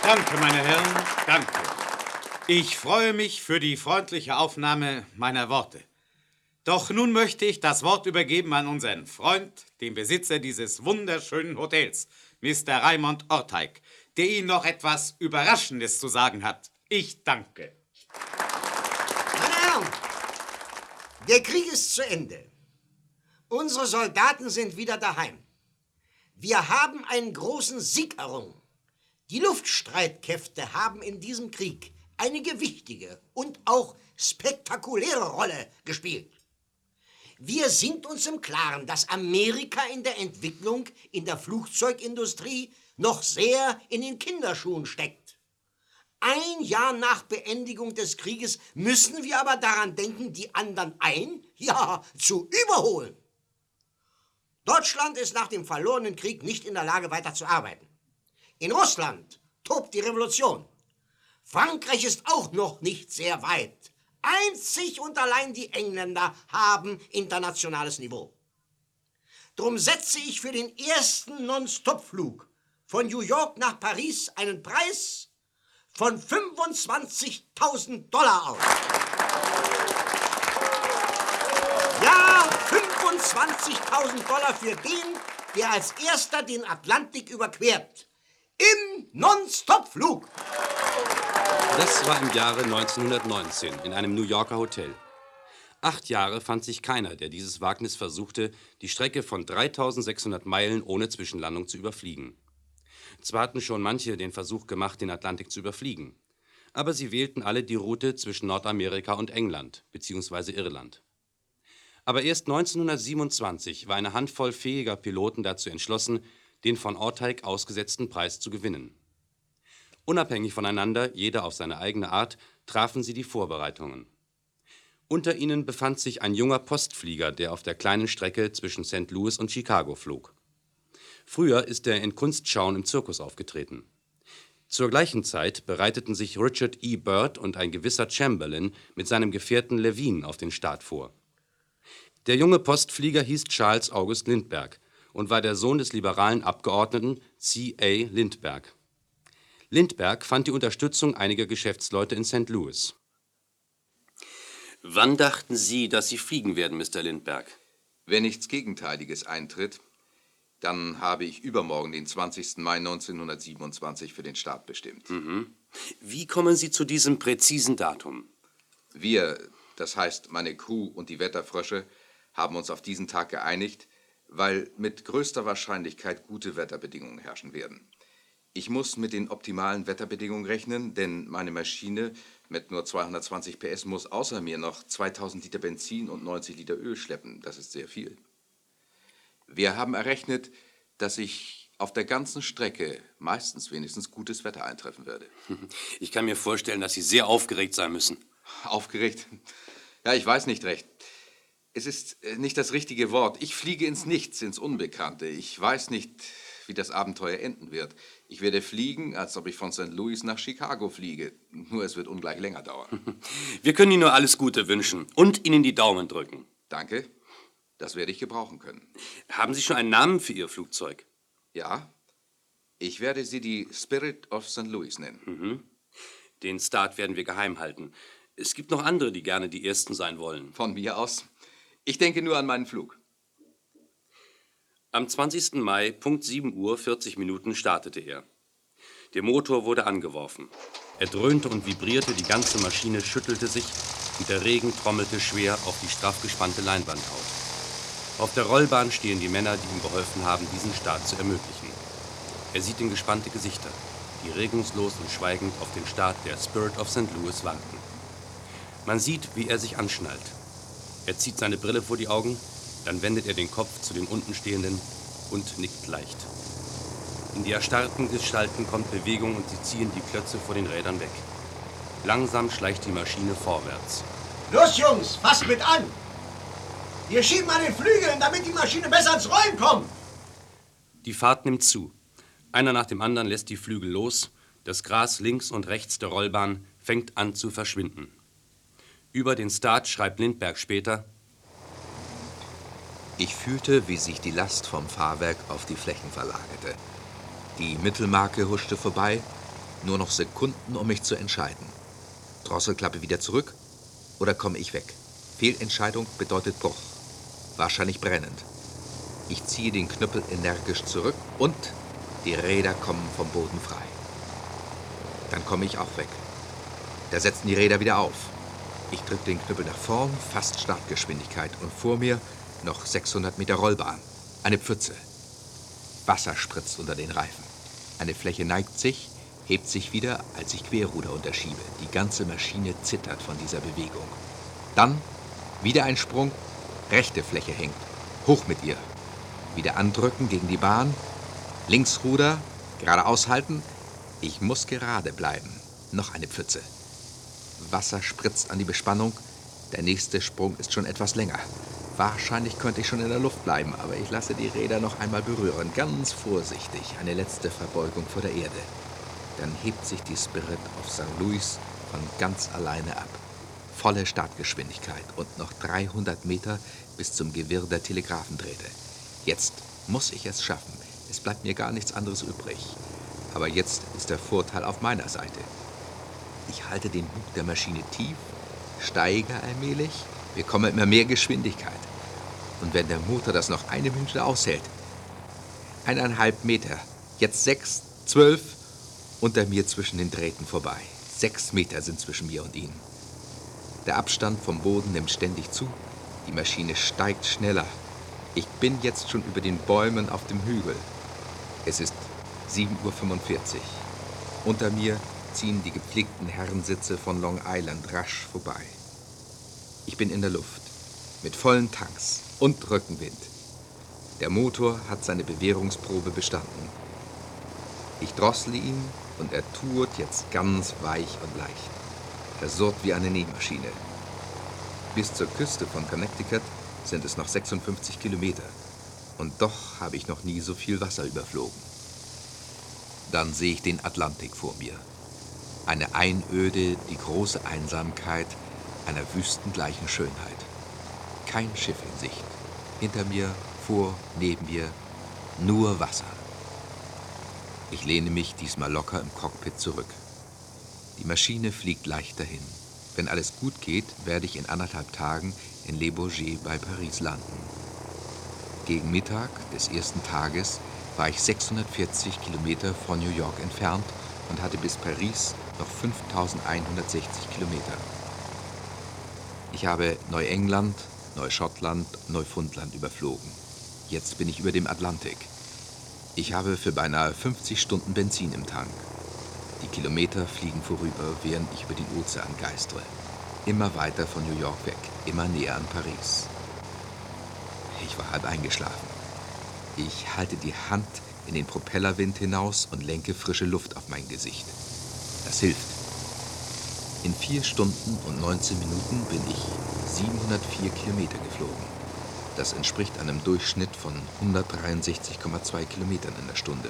Danke, meine Herren, danke. Ich freue mich für die freundliche Aufnahme meiner Worte. Doch nun möchte ich das Wort übergeben an unseren Freund, den Besitzer dieses wunderschönen Hotels, Mr. Raymond Orteig, der Ihnen noch etwas Überraschendes zu sagen hat. Ich danke. Meine Herren, der Krieg ist zu Ende. Unsere Soldaten sind wieder daheim. Wir haben einen großen Sieg errungen. Die Luftstreitkräfte haben in diesem Krieg eine gewichtige und auch spektakuläre Rolle gespielt. Wir sind uns im Klaren, dass Amerika in der Entwicklung in der Flugzeugindustrie noch sehr in den Kinderschuhen steckt. Ein Jahr nach Beendigung des Krieges müssen wir aber daran denken, die anderen zu überholen. Deutschland ist nach dem verlorenen Krieg nicht in der Lage, weiter zu arbeiten. In Russland tobt die Revolution. Frankreich ist auch noch nicht sehr weit. Einzig und allein die Engländer haben internationales Niveau. Drum setze ich für den ersten Non-Stop-Flug von New York nach Paris einen Preis von $25.000 aus. Ja, $25.000 für den, der als erster den Atlantik überquert. Im Non-Stop-Flug. Das war im Jahre 1919 in einem New Yorker Hotel. 8 Jahre fand sich keiner, der dieses Wagnis versuchte, die Strecke von 3600 Meilen ohne Zwischenlandung zu überfliegen. Zwar hatten schon manche den Versuch gemacht, den Atlantik zu überfliegen, aber sie wählten alle die Route zwischen Nordamerika und England bzw. Irland. Aber erst 1927 war eine Handvoll fähiger Piloten dazu entschlossen, den von Orteig ausgesetzten Preis zu gewinnen. Unabhängig voneinander, jeder auf seine eigene Art, trafen sie die Vorbereitungen. Unter ihnen befand sich ein junger Postflieger, der auf der kleinen Strecke zwischen St. Louis und Chicago flog. Früher ist er in Kunstschauen im Zirkus aufgetreten. Zur gleichen Zeit bereiteten sich Richard E. Byrd und ein gewisser Chamberlain mit seinem Gefährten Levine auf den Start vor. Der junge Postflieger hieß Charles August Lindbergh und war der Sohn des liberalen Abgeordneten C.A. Lindbergh. Lindbergh fand die Unterstützung einiger Geschäftsleute in St. Louis. Wann dachten Sie, dass Sie fliegen werden, Mr. Lindbergh? Wenn nichts Gegenteiliges eintritt, dann habe ich übermorgen, den 20. Mai 1927, für den Start bestimmt. Wie kommen Sie zu diesem präzisen Datum? Wir, das heißt meine Crew und die Wetterfrösche, haben uns auf diesen Tag geeinigt, weil mit größter Wahrscheinlichkeit gute Wetterbedingungen herrschen werden. Ich muss mit den optimalen Wetterbedingungen rechnen, denn meine Maschine mit nur 220 PS muss außer mir noch 2000 Liter Benzin und 90 Liter Öl schleppen. Das ist sehr viel. Wir haben errechnet, dass ich auf der ganzen Strecke meistens wenigstens gutes Wetter eintreffen werde. Ich kann mir vorstellen, dass Sie sehr aufgeregt sein müssen. Aufgeregt? Ja, ich weiß nicht recht. Es ist nicht das richtige Wort. Ich fliege ins Nichts, ins Unbekannte. Ich weiß nicht, wie das Abenteuer enden wird. Ich werde fliegen, als ob ich von St. Louis nach Chicago fliege. Nur es wird ungleich länger dauern. Wir können Ihnen nur alles Gute wünschen und Ihnen die Daumen drücken. Danke. Das werde ich gebrauchen können. Haben Sie schon einen Namen für Ihr Flugzeug? Ja. Ich werde sie die Spirit of St. Louis nennen. Den Start werden wir geheim halten. Es gibt noch andere, die gerne die Ersten sein wollen. Von mir aus. Ich denke nur an meinen Flug. Am 20. Mai, Punkt 7 Uhr, 40 Minuten startete er. Der Motor wurde angeworfen. Er dröhnte und vibrierte, die ganze Maschine schüttelte sich und der Regen trommelte schwer auf die straff gespannte Leinwandhaut. Auf der Rollbahn stehen die Männer, die ihm geholfen haben, diesen Start zu ermöglichen. Er sieht in gespannte Gesichter, die regungslos und schweigend auf den Start der Spirit of St. Louis warten. Man sieht, wie er sich anschnallt. Er zieht seine Brille vor die Augen, dann wendet er den Kopf zu den unten Stehenden und nickt leicht. In die erstarrten Gestalten kommt Bewegung und sie ziehen die Klötze vor den Rädern weg. Langsam schleicht die Maschine vorwärts. Los, Jungs, fasst mit an! Wir schieben an den Flügeln, damit die Maschine besser ins Rollen kommt! Die Fahrt nimmt zu. Einer nach dem anderen lässt die Flügel los. Das Gras links und rechts der Rollbahn fängt an zu verschwinden. Über den Start schreibt Lindbergh später: Ich fühlte, wie sich die Last vom Fahrwerk auf die Flächen verlagerte. Die Mittelmarke huschte vorbei Nur noch Sekunden, um mich zu entscheiden. Drosselklappe wieder zurück oder komme ich weg? Fehlentscheidung bedeutet Bruch. Wahrscheinlich brennend. Ich ziehe den Knüppel energisch zurück und die Räder kommen vom Boden frei. Dann komme ich auch weg. Da setzen die Räder wieder auf. Ich drücke den Knüppel nach vorn, fast Startgeschwindigkeit. Und vor mir noch 600 Meter Rollbahn. Eine Pfütze. Wasser spritzt unter den Reifen. Eine Fläche neigt sich, hebt sich wieder, als ich Querruder unterschiebe. Die ganze Maschine zittert von dieser Bewegung. Dann wieder ein Sprung, rechte Fläche hängt. Hoch mit ihr. Wieder andrücken gegen die Bahn. Linksruder, geradeaus halten. Ich muss gerade bleiben. Noch eine Pfütze. Wasser spritzt an die Bespannung. Der nächste Sprung ist schon etwas länger. Wahrscheinlich könnte ich schon in der Luft bleiben, aber ich lasse die Räder noch einmal berühren. Ganz vorsichtig. Eine letzte Verbeugung vor der Erde. Dann hebt sich die Spirit auf St. Louis von ganz alleine ab. Volle Startgeschwindigkeit und noch 300 Meter bis zum Gewirr der Telegraphendrähte. Jetzt muss ich es schaffen. Es bleibt mir gar nichts anderes übrig. Aber jetzt ist der Vorteil auf meiner Seite. Ich halte den Bug der Maschine tief, steige allmählich, bekomme immer mehr Geschwindigkeit. Und wenn der Motor das noch eine Minute aushält, 1,5 Meter, jetzt 6, 12, unter mir zwischen den Drähten vorbei. 6 Meter sind zwischen mir und ihnen. Der Abstand vom Boden nimmt ständig zu, die Maschine steigt schneller. Ich bin jetzt schon über den Bäumen auf dem Hügel. Es ist 7:45 Uhr. Unter mir ziehen die gepflegten Herrensitze von Long Island rasch vorbei. Ich bin in der Luft, mit vollen Tanks und Rückenwind. Der Motor hat seine Bewährungsprobe bestanden. Ich drossle ihn und er tourt jetzt ganz weich und leicht. Er surrt wie eine Nähmaschine. Bis zur Küste von Connecticut sind es noch 56 Kilometer. Und doch habe ich noch nie so viel Wasser überflogen. Dann sehe ich den Atlantik vor mir. Eine Einöde, die große Einsamkeit einer wüstengleichen Schönheit. Kein Schiff in Sicht. Hinter mir, vor, neben mir, nur Wasser. Ich lehne mich diesmal locker im Cockpit zurück. Die Maschine fliegt leicht dahin. Wenn alles gut geht, werde ich in 1,5 Tagen in Le Bourget bei Paris landen. Gegen Mittag des ersten Tages war ich 640 Kilometer von New York entfernt und hatte bis Paris noch 5160 Kilometer. Ich habe Neuengland, Neuschottland, Neufundland überflogen. Jetzt bin ich über dem Atlantik. Ich habe für beinahe 50 Stunden Benzin im Tank. Die Kilometer fliegen vorüber, während ich über den Ozean geistere. Immer weiter von New York weg, immer näher an Paris. Ich war halb eingeschlafen. Ich halte die Hand in den Propellerwind hinaus und lenke frische Luft auf mein Gesicht. Das hilft. In 4 Stunden und 19 Minuten bin ich 704 Kilometer geflogen. Das entspricht einem Durchschnitt von 163,2 Kilometern in der Stunde.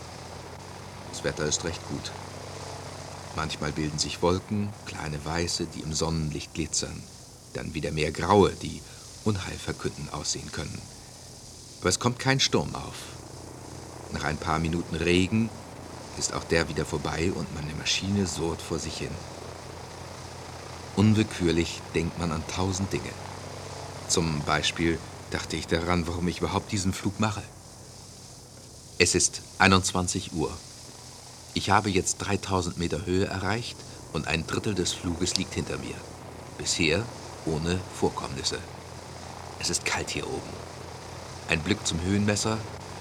Das Wetter ist recht gut. Manchmal bilden sich Wolken, kleine weiße, die im Sonnenlicht glitzern. Dann wieder mehr graue, die unheilverkündend aussehen können. Aber es kommt kein Sturm auf. Nach ein paar Minuten Regen ist auch der wieder vorbei und meine Maschine surrt vor sich hin. Unwillkürlich denkt man an 1000 Dinge. Zum Beispiel dachte ich daran, warum ich überhaupt diesen Flug mache. Es ist 21 Uhr. Ich habe jetzt 3000 Meter Höhe erreicht und 1/3 des Fluges liegt hinter mir. Bisher ohne Vorkommnisse. Es ist kalt hier oben. Ein Blick zum Höhenmesser,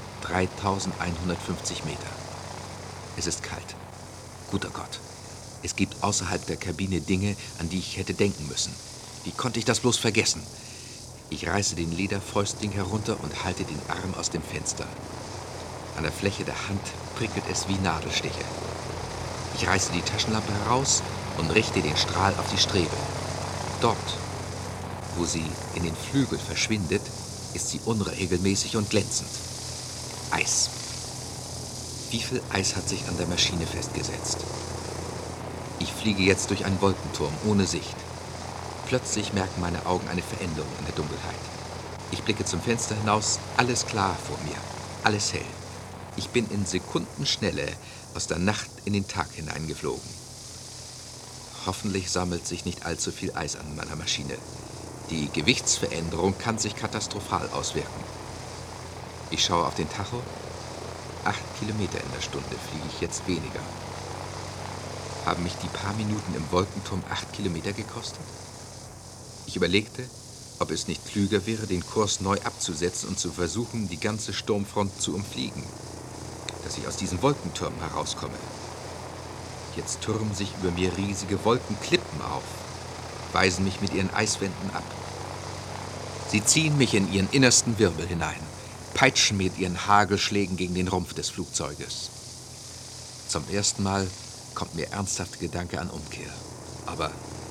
3150 Meter. Es ist kalt. Guter Gott. Es gibt außerhalb der Kabine Dinge, an die ich hätte denken müssen. Wie konnte ich das bloß vergessen? Ich reiße den Lederfäustling herunter und halte den Arm aus dem Fenster. An der Fläche der Hand prickelt es wie Nadelstiche. Ich reiße die Taschenlampe heraus und richte den Strahl auf die Strebe. Dort, wo sie in den Flügel verschwindet, ist sie unregelmäßig und glänzend. Eis. Wie viel Eis hat sich an der Maschine festgesetzt? Ich fliege jetzt durch einen Wolkenturm ohne Sicht. Plötzlich merken meine Augen eine Veränderung in der Dunkelheit. Ich blicke zum Fenster hinaus, alles klar vor mir, alles hell. Ich bin in Sekundenschnelle aus der Nacht in den Tag hineingeflogen. Hoffentlich sammelt sich nicht allzu viel Eis an meiner Maschine. Die Gewichtsveränderung kann sich katastrophal auswirken. Ich schaue auf den Tacho. 8 Kilometer in der Stunde fliege ich jetzt weniger. Haben mich die paar Minuten im Wolkenturm 8 Kilometer gekostet? Ich überlegte, ob es nicht klüger wäre, den Kurs neu abzusetzen und zu versuchen, die ganze Sturmfront zu umfliegen, dass ich aus diesen Wolkentürmen herauskomme. Jetzt türmen sich über mir riesige Wolkenklippen auf, weisen mich mit ihren Eiswänden ab. Sie ziehen mich in ihren innersten Wirbel hinein, peitschen mit ihren Hagelschlägen gegen den Rumpf des Flugzeuges. Zum ersten Mal kommt mir ernsthaft Gedanke an Umkehr. Aber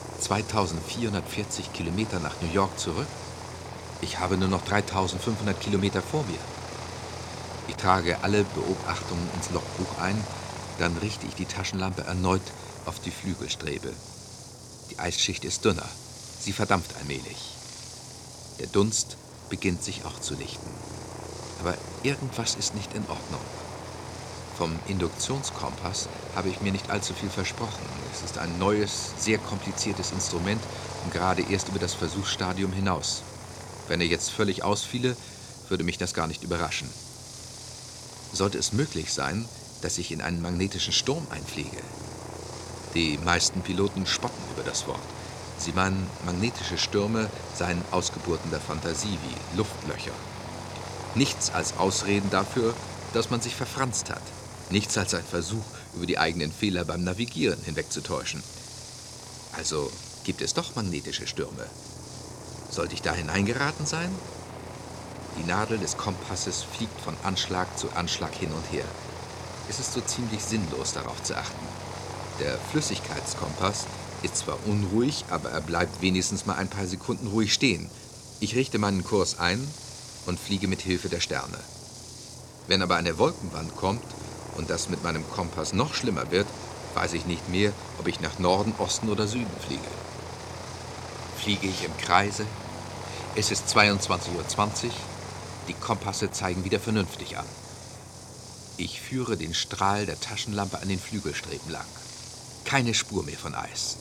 2440 Kilometer nach New York zurück? Ich habe nur noch 3500 Kilometer vor mir. Ich trage alle Beobachtungen ins Logbuch ein, dann richte ich die Taschenlampe erneut auf die Flügelstrebe. Die Eisschicht ist dünner, sie verdampft allmählich. Der Dunst beginnt sich auch zu lichten. Aber irgendwas ist nicht in Ordnung. Vom Induktionskompass habe ich mir nicht allzu viel versprochen. Es ist ein neues, sehr kompliziertes Instrument und gerade erst über das Versuchsstadium hinaus. Wenn er jetzt völlig ausfiele, würde mich das gar nicht überraschen. Sollte es möglich sein, dass ich in einen magnetischen Sturm einfliege? Die meisten Piloten spotten über das Wort. Sie meinen, magnetische Stürme seien Ausgeburten der Fantasie wie Luftlöcher. Nichts als Ausreden dafür, dass man sich verfranst hat. Nichts als ein Versuch, über die eigenen Fehler beim Navigieren hinwegzutäuschen. Also gibt es doch magnetische Stürme. Sollte ich da hineingeraten sein? Die Nadel des Kompasses fliegt von Anschlag zu Anschlag hin und her. Es ist so ziemlich sinnlos, darauf zu achten. Der Flüssigkeitskompass ist zwar unruhig, aber er bleibt wenigstens mal ein paar Sekunden ruhig stehen. Ich richte meinen Kurs ein und fliege mit Hilfe der Sterne. Wenn aber eine Wolkenwand kommt und das mit meinem Kompass noch schlimmer wird, weiß ich nicht mehr, ob ich nach Norden, Osten oder Süden fliege. Fliege ich im Kreise? Es ist 22:20 Uhr. Die Kompasse zeigen wieder vernünftig an. Ich führe den Strahl der Taschenlampe an den Flügelstreben lang. Keine Spur mehr von Eis.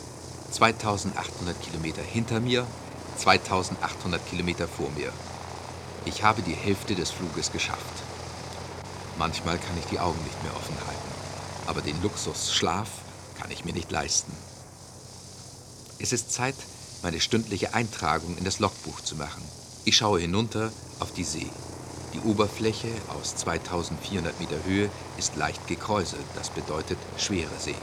2800 Kilometer hinter mir, 2800 Kilometer vor mir. Ich habe die Hälfte des Fluges geschafft. Manchmal kann ich die Augen nicht mehr offen halten, aber den Luxus Schlaf kann ich mir nicht leisten. Es ist Zeit, meine stündliche Eintragung in das Logbuch zu machen. Ich schaue hinunter auf die See. Die Oberfläche aus 2400 Meter Höhe ist leicht gekräuselt, das bedeutet schwere See.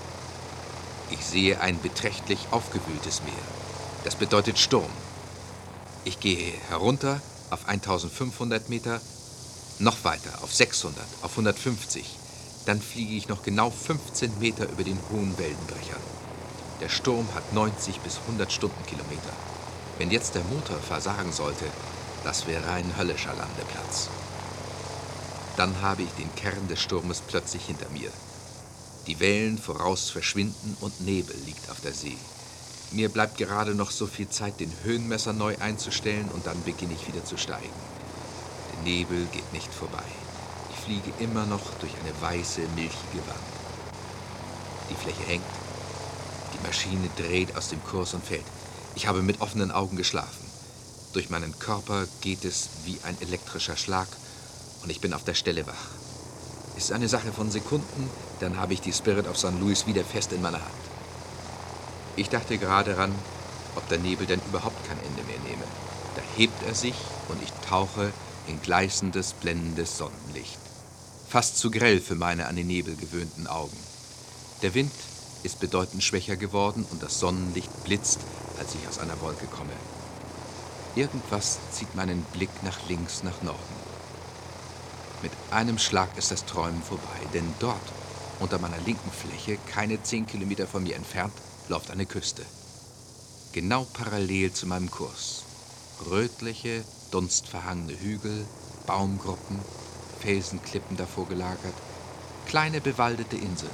Ich sehe ein beträchtlich aufgewühltes Meer. Das bedeutet Sturm. Ich gehe herunter auf 1500 Meter, noch weiter auf 600, auf 150. Dann fliege ich noch genau 15 Meter über den hohen Wellenbrechern. Der Sturm hat 90 bis 100 Stundenkilometer. Wenn jetzt der Motor versagen sollte, das wäre ein höllischer Landeplatz. Dann habe ich den Kern des Sturmes plötzlich hinter mir. Die Wellen voraus verschwinden und Nebel liegt auf der See. Mir bleibt gerade noch so viel Zeit, den Höhenmesser neu einzustellen und dann beginne ich wieder zu steigen. Der Nebel geht nicht vorbei. Ich fliege immer noch durch eine weiße, milchige Wand. Die Fläche hängt. Die Maschine dreht aus dem Kurs und fällt. Ich habe mit offenen Augen geschlafen. Durch meinen Körper geht es wie ein elektrischer Schlag und ich bin auf der Stelle wach. Es ist eine Sache von Sekunden, dann habe ich die Spirit of St. Louis wieder fest in meiner Hand. Ich dachte gerade daran, ob der Nebel denn überhaupt kein Ende mehr nehme. Da hebt er sich und ich tauche in gleißendes, blendendes Sonnenlicht. Fast zu grell für meine an den Nebel gewöhnten Augen. Der Wind ist bedeutend schwächer geworden und das Sonnenlicht blitzt, als ich aus einer Wolke komme. Irgendwas zieht meinen Blick nach links, nach Norden. Mit einem Schlag ist das Träumen vorbei, denn dort, unter meiner linken Fläche, keine 10 Kilometer von mir entfernt, läuft eine Küste. Genau parallel zu meinem Kurs. Rötliche, dunstverhangene Hügel, Baumgruppen, Felsenklippen davor gelagert, kleine bewaldete Inseln.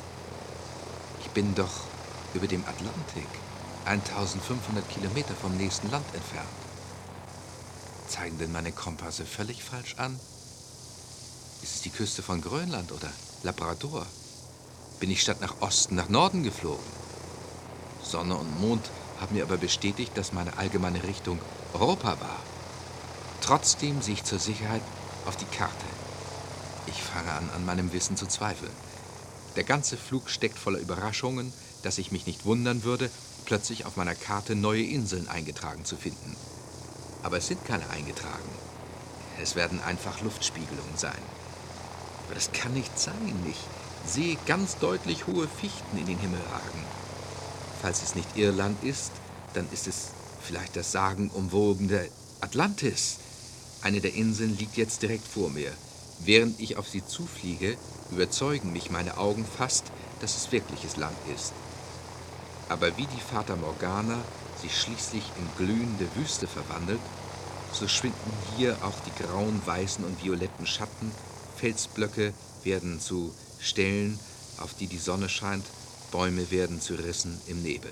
Ich bin doch über dem Atlantik, 1500 Kilometer vom nächsten Land entfernt. Zeigen denn meine Kompasse völlig falsch an? Ist es die Küste von Grönland oder Labrador? Bin ich statt nach Osten nach Norden geflogen? Sonne und Mond haben mir aber bestätigt, dass meine allgemeine Richtung Europa war. Trotzdem sehe ich zur Sicherheit auf die Karte. Ich fange an meinem Wissen zu zweifeln. Der ganze Flug steckt voller Überraschungen, dass ich mich nicht wundern würde, plötzlich auf meiner Karte neue Inseln eingetragen zu finden. Aber es sind keine eingetragen. Es werden einfach Luftspiegelungen sein. Aber das kann nicht sein. Ich sehe ganz deutlich hohe Fichten in den Himmel ragen. Falls es nicht Irland ist, dann ist es vielleicht das sagenumwobene Atlantis. Eine der Inseln liegt jetzt direkt vor mir. Während ich auf sie zufliege, überzeugen mich meine Augen fast, dass es wirkliches Land ist. Aber wie die Fata Morgana sich schließlich in glühende Wüste verwandelt, so schwinden hier auch die grauen, weißen und violetten Schatten. Felsblöcke werden zu Stellen, auf die die Sonne scheint. Bäume werden zu Rissen im Nebel.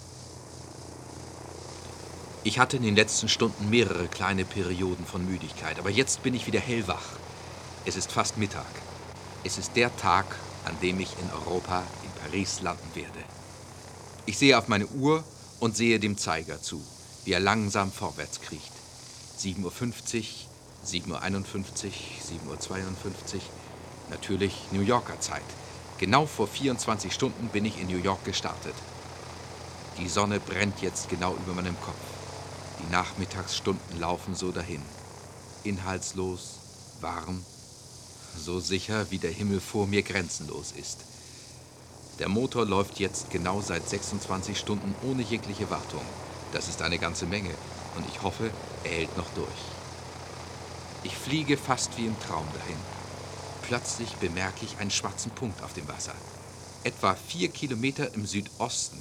Ich hatte in den letzten Stunden mehrere kleine Perioden von Müdigkeit, aber jetzt bin ich wieder hellwach. Es ist fast Mittag. Es ist der Tag, an dem ich in Europa, in Paris, landen werde. Ich sehe auf meine Uhr und sehe dem Zeiger zu, wie er langsam vorwärts kriecht. 7:50 Uhr, 7:51 Uhr, 7:52 Uhr. Natürlich New Yorker Zeit. Genau vor 24 Stunden bin ich in New York gestartet. Die Sonne brennt jetzt genau über meinem Kopf. Die Nachmittagsstunden laufen so dahin. Inhaltslos, warm, so sicher, wie der Himmel vor mir grenzenlos ist. Der Motor läuft jetzt genau seit 26 Stunden ohne jegliche Wartung. Das ist eine ganze Menge und ich hoffe, er hält noch durch. Ich fliege fast wie im Traum dahin. Plötzlich bemerke ich einen schwarzen Punkt auf dem Wasser. Etwa 4 Kilometer im Südosten.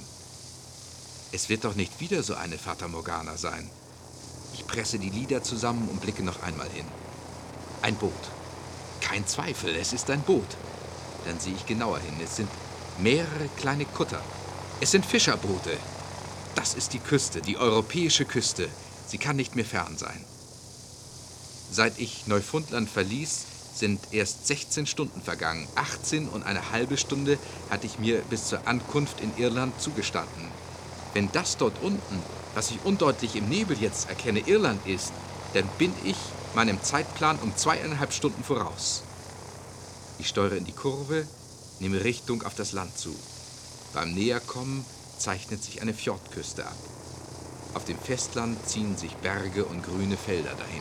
Es wird doch nicht wieder so eine Fata Morgana sein. Ich presse die Lider zusammen und blicke noch einmal hin. Ein Boot. Kein Zweifel, es ist ein Boot. Dann sehe ich genauer hin. Es sind mehrere kleine Kutter. Es sind Fischerboote. Das ist die Küste, die europäische Küste. Sie kann nicht mehr fern sein. Seit ich Neufundland verließ, sind erst 16 Stunden vergangen. 18,5 Stunden hatte ich mir bis zur Ankunft in Irland zugestanden. Wenn das dort unten, was ich undeutlich im Nebel jetzt erkenne, Irland ist, dann bin ich meinem Zeitplan um 2,5 Stunden voraus. Ich steuere in die Kurve, nehme Richtung auf das Land zu. Beim Näherkommen zeichnet sich eine Fjordküste ab. Auf dem Festland ziehen sich Berge und grüne Felder dahin.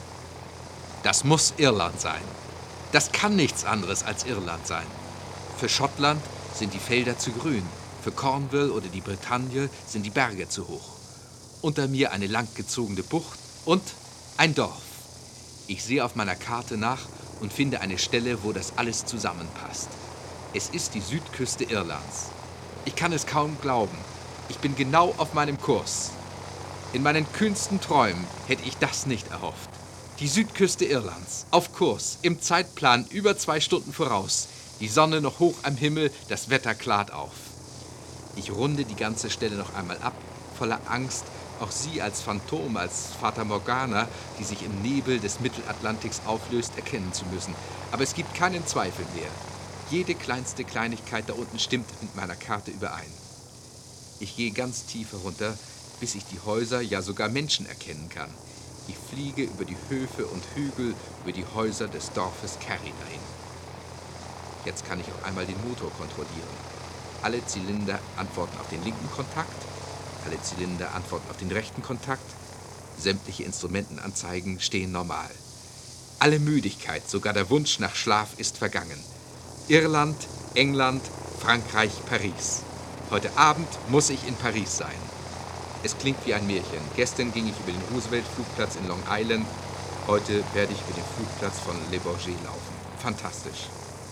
Das muss Irland sein. Das kann nichts anderes als Irland sein. Für Schottland sind die Felder zu grün. Für Cornwall oder die Bretagne sind die Berge zu hoch. Unter mir eine langgezogene Bucht und ein Dorf. Ich sehe auf meiner Karte nach und finde eine Stelle, wo das alles zusammenpasst. Es ist die Südküste Irlands. Ich kann es kaum glauben. Ich bin genau auf meinem Kurs. In meinen kühnsten Träumen hätte ich das nicht erhofft. Die Südküste Irlands, auf Kurs, im Zeitplan über 2 Stunden voraus. Die Sonne noch hoch am Himmel, das Wetter klart auf. Ich runde die ganze Stelle noch einmal ab, voller Angst, auch sie als Phantom, als Fata Morgana, die sich im Nebel des Mittelatlantiks auflöst, erkennen zu müssen. Aber es gibt keinen Zweifel mehr. Jede kleinste Kleinigkeit da unten stimmt mit meiner Karte überein. Ich gehe ganz tief herunter, bis ich die Häuser, ja sogar Menschen erkennen kann. Ich fliege über die Höfe und Hügel, über die Häuser des Dorfes Kerry dahin. Jetzt kann ich auch einmal den Motor kontrollieren. Alle Zylinder antworten auf den linken Kontakt, alle Zylinder antworten auf den rechten Kontakt. Sämtliche Instrumentenanzeigen stehen normal. Alle Müdigkeit, sogar der Wunsch nach Schlaf ist vergangen. Irland, England, Frankreich, Paris. Heute Abend muss ich in Paris sein. Es klingt wie ein Märchen. Gestern ging ich über den Roosevelt-Flugplatz in Long Island. Heute werde ich über den Flugplatz von Le Bourget laufen. Fantastisch.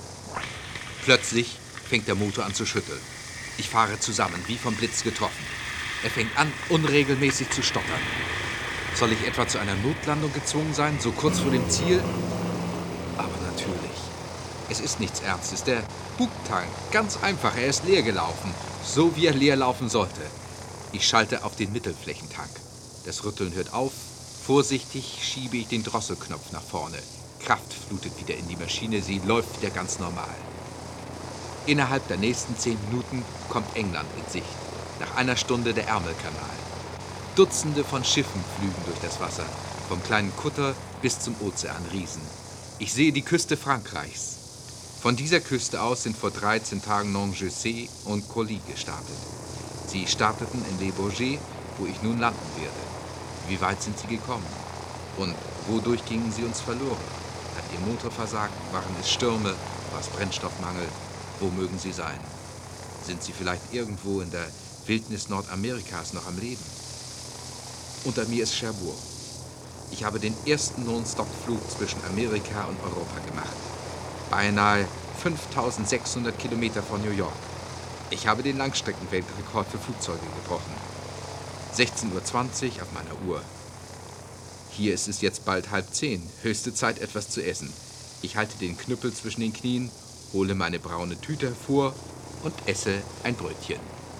Plötzlich fängt der Motor an zu schütteln. Ich fahre zusammen, wie vom Blitz getroffen. Er fängt an, unregelmäßig zu stottern. Soll ich etwa zu einer Notlandung gezwungen sein, so kurz vor dem Ziel? Aber natürlich. Es ist nichts Ernstes. Der Bugtank, ganz einfach, er ist leer gelaufen. So wie er leer laufen sollte. Ich schalte auf den Mittelflächentank. Das Rütteln hört auf. Vorsichtig schiebe ich den Drosselknopf nach vorne. Kraft flutet wieder in die Maschine, sie läuft wieder ganz normal. Innerhalb der nächsten 10 Minuten kommt England in Sicht. Nach einer Stunde der Ärmelkanal. Dutzende von Schiffen flügen durch das Wasser, vom kleinen Kutter bis zum Ozeanriesen. Ich sehe die Küste Frankreichs. Von dieser Küste aus sind vor 13 Tagen Nangis und Colli gestartet. Sie starteten in Le Bourget, wo ich nun landen werde. Wie weit sind sie gekommen? Und wodurch gingen sie uns verloren? Hat ihr Motor versagt? Waren es Stürme? War es Brennstoffmangel? Wo mögen sie sein? Sind sie vielleicht irgendwo in der Wildnis Nordamerikas noch am Leben? Unter mir ist Cherbourg. Ich habe den ersten Non-Stop-Flug zwischen Amerika und Europa gemacht. Beinahe 5600 Kilometer von New York. Ich habe den Langstreckenweltrekord für Flugzeuge gebrochen. 16:20 Uhr auf meiner Uhr. Hier ist es jetzt bald 9:30. Höchste Zeit, etwas zu essen. Ich halte den Knüppel zwischen den Knien, hole meine braune Tüte hervor und esse ein Brötchen.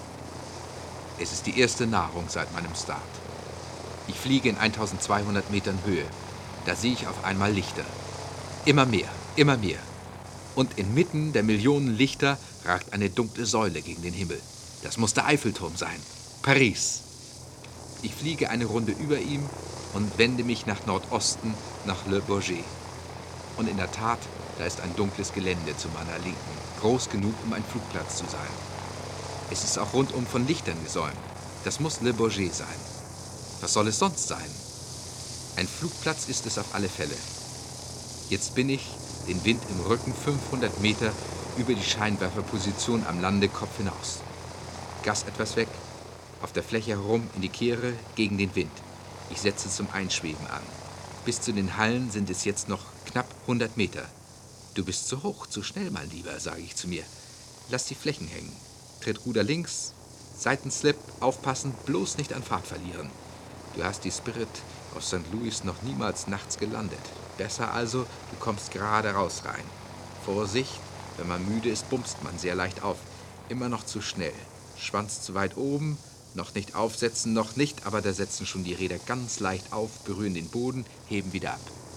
Es ist die erste Nahrung seit meinem Start. Ich fliege in 1200 Metern Höhe. Da sehe ich auf einmal Lichter. Immer mehr, immer mehr. Und inmitten der Millionen Lichter ragt eine dunkle Säule gegen den Himmel. Das muss der Eiffelturm sein. Paris. Ich fliege eine Runde über ihm und wende mich nach Nordosten, nach Le Bourget. Und in der Tat, da ist ein dunkles Gelände zu meiner Linken, groß genug, um ein Flugplatz zu sein. Es ist auch rundum von Lichtern gesäumt. Das muss Le Bourget sein. Was soll es sonst sein? Ein Flugplatz ist es auf alle Fälle. Jetzt bin ich, den Wind im Rücken, 500 Meter über die Scheinwerferposition am Landekopf hinaus. Gas etwas weg, auf der Fläche herum in die Kehre, gegen den Wind. Ich setze zum Einschweben an. Bis zu den Hallen sind es jetzt noch knapp 100 Meter. Du bist zu hoch, zu schnell, mein Lieber, sage ich zu mir. Lass die Flächen hängen. Tritt Ruder links, Seitenslip, aufpassen, bloß nicht an Fahrt verlieren. Du hast die Spirit aus St. Louis noch niemals nachts gelandet. Besser also, du kommst gerade raus rein. Vorsicht, wenn man müde ist, bumst man sehr leicht auf. Immer noch zu schnell. Schwanz zu weit oben, noch nicht aufsetzen, noch nicht, aber da setzen schon die Räder ganz leicht auf, berühren den Boden, heben wieder ab.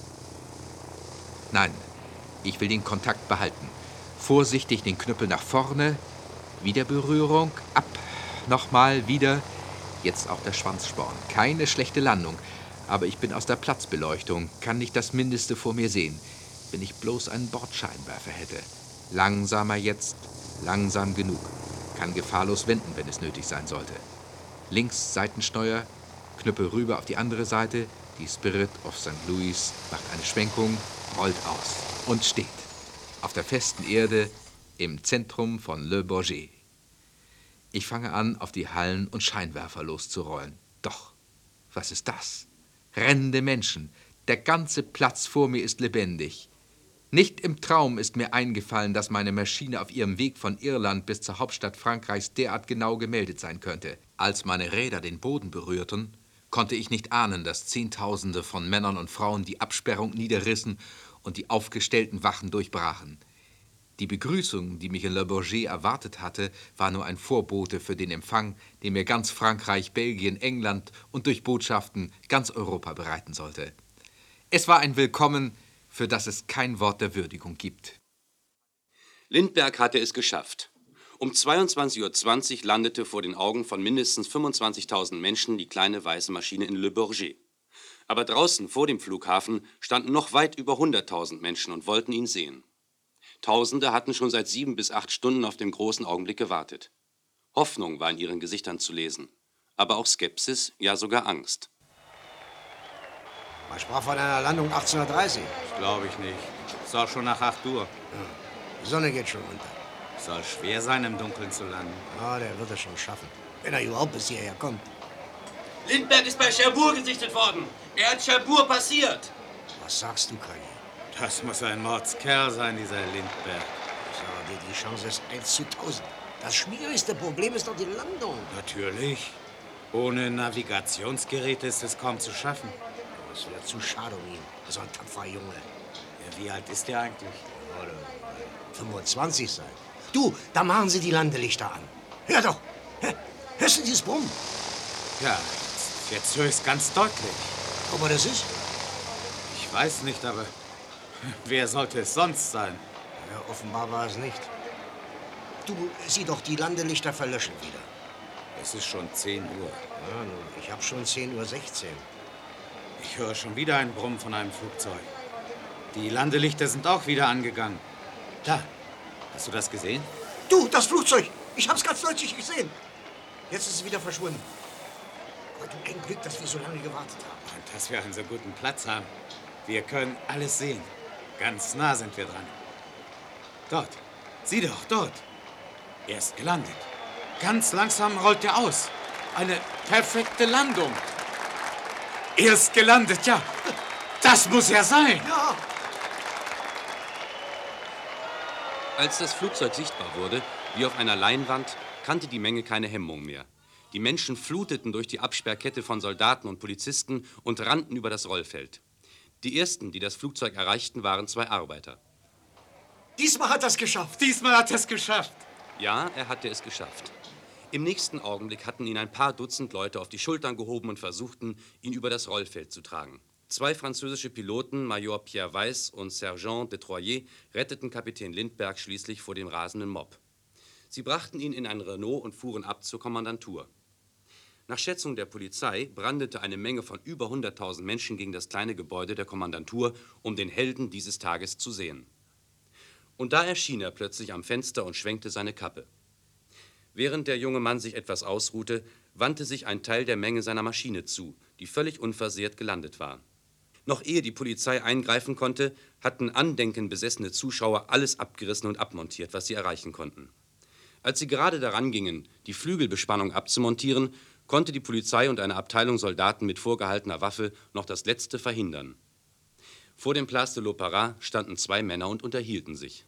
Nein, ich will den Kontakt behalten. Vorsichtig den Knüppel nach vorne, wieder Berührung, ab, nochmal, wieder. Jetzt auch der Schwanzsporn. Keine schlechte Landung, aber ich bin aus der Platzbeleuchtung, kann nicht das Mindeste vor mir sehen, wenn ich bloß einen Bordscheinwerfer hätte. Langsamer jetzt, langsam genug. Kann gefahrlos wenden, wenn es nötig sein sollte. Links Seitensteuer, Knüppel rüber auf die andere Seite. Die Spirit of St. Louis macht eine Schwenkung, rollt aus und steht. Auf der festen Erde im Zentrum von Le Bourget. Ich fange an, auf die Hallen und Scheinwerfer loszurollen. Doch, was ist das? Rennende Menschen. Der ganze Platz vor mir ist lebendig. Nicht im Traum ist mir eingefallen, dass meine Maschine auf ihrem Weg von Irland bis zur Hauptstadt Frankreichs derart genau gemeldet sein könnte. Als meine Räder den Boden berührten, konnte ich nicht ahnen, dass Zehntausende von Männern und Frauen die Absperrung niederrissen und die aufgestellten Wachen durchbrachen. Die Begrüßung, die mich in Le Bourget erwartet hatte, war nur ein Vorbote für den Empfang, den mir ganz Frankreich, Belgien, England und durch Botschaften ganz Europa bereiten sollte. Es war ein Willkommen, für das es kein Wort der Würdigung gibt. Lindbergh hatte es geschafft. Um 22:20 Uhr landete vor den Augen von mindestens 25.000 Menschen die kleine weiße Maschine in Le Bourget. Aber draußen vor dem Flughafen standen noch weit über 100.000 Menschen und wollten ihn sehen. Tausende hatten schon seit 7 bis 8 Stunden auf den großen Augenblick gewartet. Hoffnung war in ihren Gesichtern zu lesen, aber auch Skepsis, ja sogar Angst. Man sprach von einer Landung 18:30 Uhr. Das glaube ich nicht. Es ist auch schon nach 8 Uhr. Die Sonne geht schon unter. Es soll schwer sein, im Dunkeln zu landen. Ja, der wird es schon schaffen, wenn er überhaupt bis hierher kommt. Lindbergh ist bei Cherbourg gesichtet worden. Er hat Cherbourg passiert. Was sagst du, Kali? Das muss ein Mordskerl sein, dieser Lindbergh. Ich sage dir, die Chance ist 1:1000. Das schwierigste Problem ist doch die Landung. Natürlich. Ohne Navigationsgerät ist es kaum zu schaffen. Das wäre zu schade um ihn. So ein tapferer Junge. Ja, wie alt ist der eigentlich? Oder 25 sein. Du, da machen sie die Landelichter an. Hör doch. Hörst du dieses Brummen? Ja, jetzt höre ich es ganz deutlich. Aber das ist... Ich weiß nicht, aber Wer sollte es sonst sein? Ja, offenbar war es nicht. Du, sieh doch, die Landelichter verlöschen wieder. Es ist schon 10 Uhr. Ja, nun, ich hab schon 10:16 Uhr. Ich höre schon wieder ein Brummen von einem Flugzeug. Die Landelichter sind auch wieder angegangen. Da, hast du das gesehen? Du, das Flugzeug! Ich hab's ganz deutlich gesehen. Jetzt ist es wieder verschwunden. Aber du, ein Glück, dass wir so lange gewartet haben. Und dass wir einen so guten Platz haben. Wir können alles sehen. Ganz nah sind wir dran. Dort, sieh doch, dort. Er ist gelandet. Ganz langsam rollt er aus. Eine perfekte Landung. Er ist gelandet, ja. Das muss er sein. Ja, Als das Flugzeug sichtbar wurde, wie auf einer Leinwand, kannte die Menge keine Hemmung mehr. Die Menschen fluteten durch die Absperrkette von Soldaten und Polizisten und rannten über das Rollfeld. Die ersten, die das Flugzeug erreichten, waren 2 Arbeiter. diesmal hat er es geschafft. Diesmal hat er es geschafft. Ja, er hatte es geschafft. Im nächsten Augenblick hatten ihn ein paar Dutzend Leute auf die Schultern gehoben und versuchten, ihn über das Rollfeld zu tragen. 2 französische Piloten, Major Pierre Weiss und Sergent de Troyer, retteten Kapitän Lindbergh schließlich vor dem rasenden Mob. Sie brachten ihn in ein Renault und fuhren ab zur Kommandantur. Nach Schätzung der Polizei brandete eine Menge von über 100.000 Menschen gegen das kleine Gebäude der Kommandantur, um den Helden dieses Tages zu sehen. Und da erschien er plötzlich am Fenster und schwenkte seine Kappe. Während der junge Mann sich etwas ausruhte, wandte sich ein Teil der Menge seiner Maschine zu, die völlig unversehrt gelandet war. Noch ehe die Polizei eingreifen konnte, hatten Andenken besessene Zuschauer alles abgerissen und abmontiert, was sie erreichen konnten. Als sie gerade daran gingen, die Flügelbespannung abzumontieren, konnte die Polizei und eine Abteilung Soldaten mit vorgehaltener Waffe noch das Letzte verhindern. Vor dem Place de l'Opéra standen 2 Männer und unterhielten sich.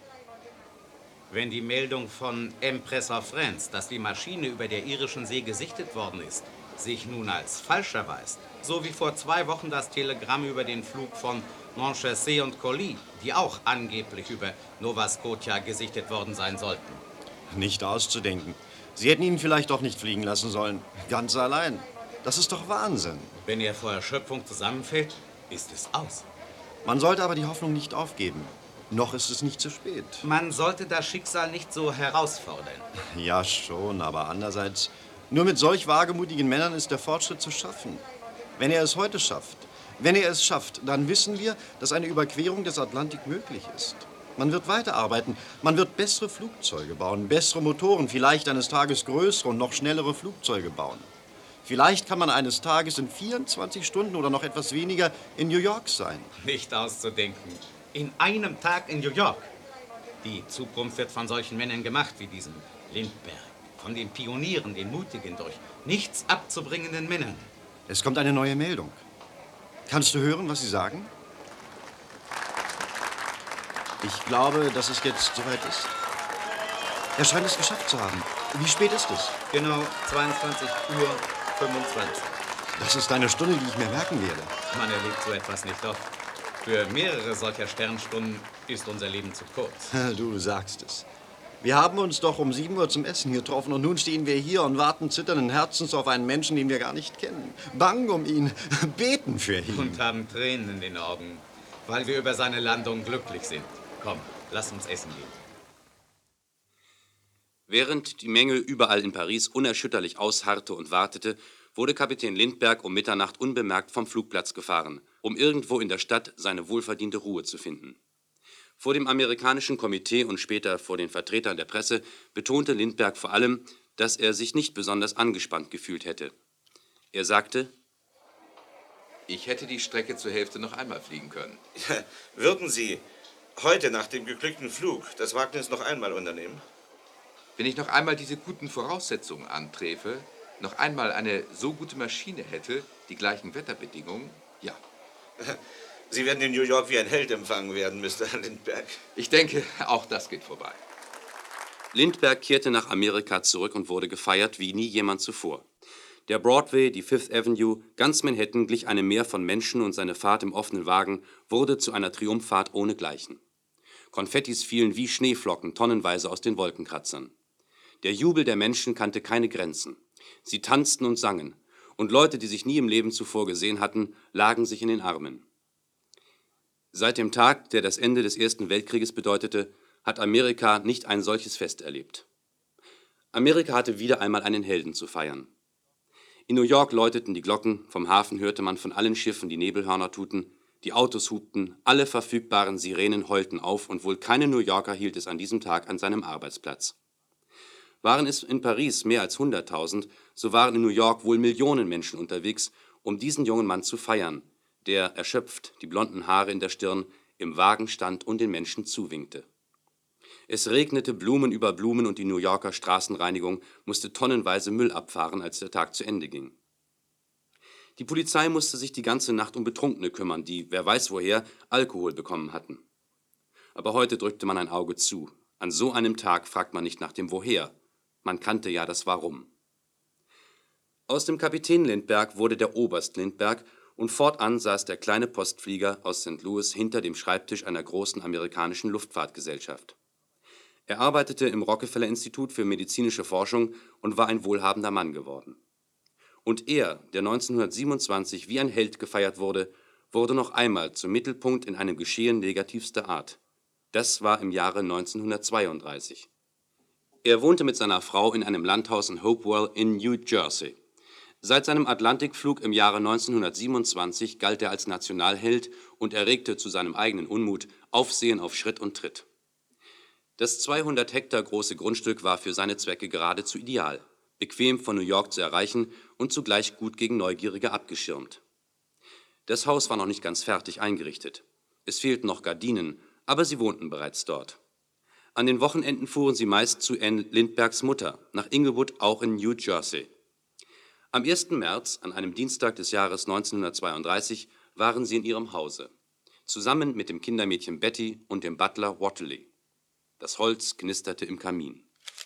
Wenn die Meldung von Empress of France, dass die Maschine über der irischen See gesichtet worden ist, sich nun als falsch erweist, so wie vor 2 Wochen das Telegramm über den Flug von Montchaussee und Colly, die auch angeblich über Nova Scotia gesichtet worden sein sollten. Nicht auszudenken. Sie hätten ihn vielleicht doch nicht fliegen lassen sollen. Ganz allein. Das ist doch Wahnsinn. Wenn er vor Erschöpfung zusammenfällt, ist es aus. Man sollte aber die Hoffnung nicht aufgeben. Noch ist es nicht zu spät. Man sollte das Schicksal nicht so herausfordern. Ja, schon, aber andererseits, nur mit solch wagemutigen Männern ist der Fortschritt zu schaffen. Wenn er es heute schafft, dann wissen wir, dass eine Überquerung des Atlantik möglich ist. Man wird weiterarbeiten, man wird bessere Flugzeuge bauen, bessere Motoren, vielleicht eines Tages größere und noch schnellere Flugzeuge bauen. Vielleicht kann man eines Tages in 24 Stunden oder noch etwas weniger in New York sein. Nicht auszudenken. In einem Tag in New York. Die Zukunft wird von solchen Männern gemacht wie diesem Lindbergh. Von den Pionieren, den mutigen, durch nichts abzubringenden Männern. Es kommt eine neue Meldung. Kannst du hören, was sie sagen? Ich glaube, dass es jetzt soweit ist. Er scheint es geschafft zu haben. Wie spät ist es? Genau 22:25 Uhr. Das ist eine Stunde, die ich mir merken werde. Man erlebt so etwas nicht oft. Für mehrere solcher Sternstunden ist unser Leben zu kurz. Du sagst es. Wir haben uns doch um 7 Uhr zum Essen getroffen und nun stehen wir hier und warten zitternden Herzens auf einen Menschen, den wir gar nicht kennen. Bangen um ihn, beten für ihn. Und haben Tränen in den Augen, weil wir über seine Landung glücklich sind. Komm, lass uns essen gehen. Während die Menge überall in Paris unerschütterlich ausharrte und wartete, wurde Kapitän Lindbergh um Mitternacht unbemerkt vom Flugplatz gefahren, um irgendwo in der Stadt seine wohlverdiente Ruhe zu finden. Vor dem amerikanischen Komitee und später vor den Vertretern der Presse betonte Lindbergh vor allem, dass er sich nicht besonders angespannt gefühlt hätte. Er sagte: Ich hätte die Strecke zur Hälfte noch einmal fliegen können. Würden Sie heute nach dem geglückten Flug das Wagnis noch einmal unternehmen? Wenn ich noch einmal diese guten Voraussetzungen anträfe, noch einmal eine so gute Maschine hätte, die gleichen Wetterbedingungen, ja. Sie werden in New York wie ein Held empfangen werden, Mr. Lindbergh. Ich denke, auch das geht vorbei. Lindbergh kehrte nach Amerika zurück und wurde gefeiert wie nie jemand zuvor. Der Broadway, die Fifth Avenue, ganz Manhattan glich einem Meer von Menschen und seine Fahrt im offenen Wagen wurde zu einer Triumphfahrt ohnegleichen. Konfettis fielen wie Schneeflocken tonnenweise aus den Wolkenkratzern. Der Jubel der Menschen kannte keine Grenzen. Sie tanzten und sangen, und Leute, die sich nie im Leben zuvor gesehen hatten, lagen sich in den Armen. Seit dem Tag, der das Ende des Ersten Weltkrieges bedeutete, hat Amerika nicht ein solches Fest erlebt. Amerika hatte wieder einmal einen Helden zu feiern. In New York läuteten die Glocken, vom Hafen hörte man von allen Schiffen die Nebelhörner tuten, die Autos hupten, alle verfügbaren Sirenen heulten auf und wohl kein New Yorker hielt es an diesem Tag an seinem Arbeitsplatz. Waren es in Paris mehr als 100.000, so waren in New York wohl Millionen Menschen unterwegs, um diesen jungen Mann zu feiern, der, erschöpft, die blonden Haare in der Stirn, im Wagen stand und den Menschen zuwinkte. Es regnete Blumen über Blumen und die New Yorker Straßenreinigung musste tonnenweise Müll abfahren, als der Tag zu Ende ging. Die Polizei musste sich die ganze Nacht um Betrunkene kümmern, die, wer weiß woher, Alkohol bekommen hatten. Aber heute drückte man ein Auge zu. An so einem Tag fragt man nicht nach dem Woher. Man kannte ja das Warum. Aus dem Kapitän Lindbergh wurde der Oberst Lindbergh und fortan saß der kleine Postflieger aus St. Louis hinter dem Schreibtisch einer großen amerikanischen Luftfahrtgesellschaft. Er arbeitete im Rockefeller-Institut für medizinische Forschung und war ein wohlhabender Mann geworden. Und er, der 1927 wie ein Held gefeiert wurde, wurde noch einmal zum Mittelpunkt in einem Geschehen negativster Art. Das war im Jahre 1932. Er wohnte mit seiner Frau in einem Landhaus in Hopewell in New Jersey. Seit seinem Atlantikflug im Jahre 1927 galt er als Nationalheld und erregte zu seinem eigenen Unmut Aufsehen auf Schritt und Tritt. Das 200 Hektar große Grundstück war für seine Zwecke geradezu ideal, bequem von New York zu erreichen und zugleich gut gegen Neugierige abgeschirmt. Das Haus war noch nicht ganz fertig eingerichtet. Es fehlten noch Gardinen, aber sie wohnten bereits dort. An den Wochenenden fuhren sie meist zu Anne Lindberghs Mutter, nach Inglewood, auch in New Jersey. Am 1. März, an einem Dienstag des Jahres 1932, waren sie in ihrem Hause, zusammen mit dem Kindermädchen Betty und dem Butler Watterly. Das Holz knisterte im Kamin.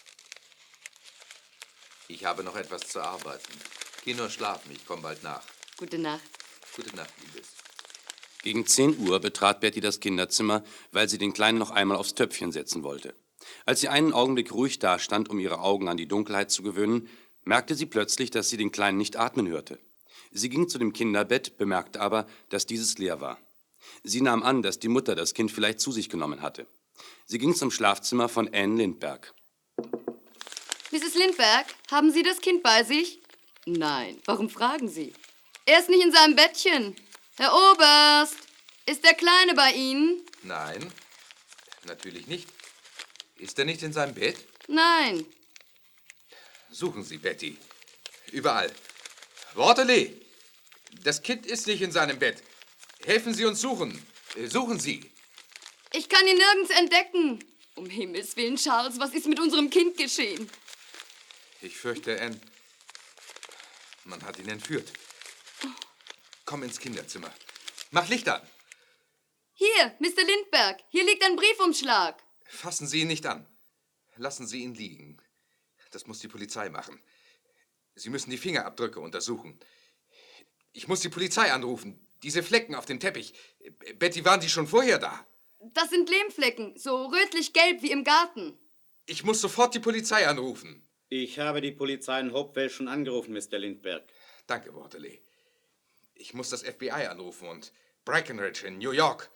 Ich habe noch etwas zu arbeiten. Geh nur schlafen, ich komme bald nach. Gute Nacht. Gute Nacht, Liebes. Gegen 10 Uhr betrat Betty das Kinderzimmer, weil sie den Kleinen noch einmal aufs Töpfchen setzen wollte. Als sie einen Augenblick ruhig dastand, um ihre Augen an die Dunkelheit zu gewöhnen, merkte sie plötzlich, dass sie den Kleinen nicht atmen hörte. Sie ging zu dem Kinderbett, bemerkte aber, dass dieses leer war. Sie nahm an, dass die Mutter das Kind vielleicht zu sich genommen hatte. Sie ging zum Schlafzimmer von Anne Lindbergh. Mrs. Lindbergh, haben Sie das Kind bei sich? Nein. Warum fragen Sie? Er ist nicht in seinem Bettchen. Herr Oberst, ist der Kleine bei Ihnen? Nein, natürlich nicht. Ist er nicht in seinem Bett? Nein. Suchen Sie, Betty. Überall. Watterly! Das Kind ist nicht in seinem Bett. Helfen Sie uns suchen. Suchen Sie. Ich kann ihn nirgends entdecken. Um Himmels Willen, Charles, was ist mit unserem Kind geschehen? Ich fürchte, Anne, man hat ihn entführt. Komm ins Kinderzimmer. Mach Licht an. Hier, Mr. Lindbergh, hier liegt ein Briefumschlag. Fassen Sie ihn nicht an. Lassen Sie ihn liegen. Das muss die Polizei machen. Sie müssen die Fingerabdrücke untersuchen. Ich muss die Polizei anrufen. Diese Flecken auf dem Teppich. Betty, waren die schon vorher da? Das sind Lehmflecken, so rötlich-gelb wie im Garten. Ich muss sofort die Polizei anrufen. Ich habe die Polizei in Hopewell schon angerufen, Mr. Lindbergh. Danke, Watterly. Ich muss das FBI anrufen und Breckenridge in New York.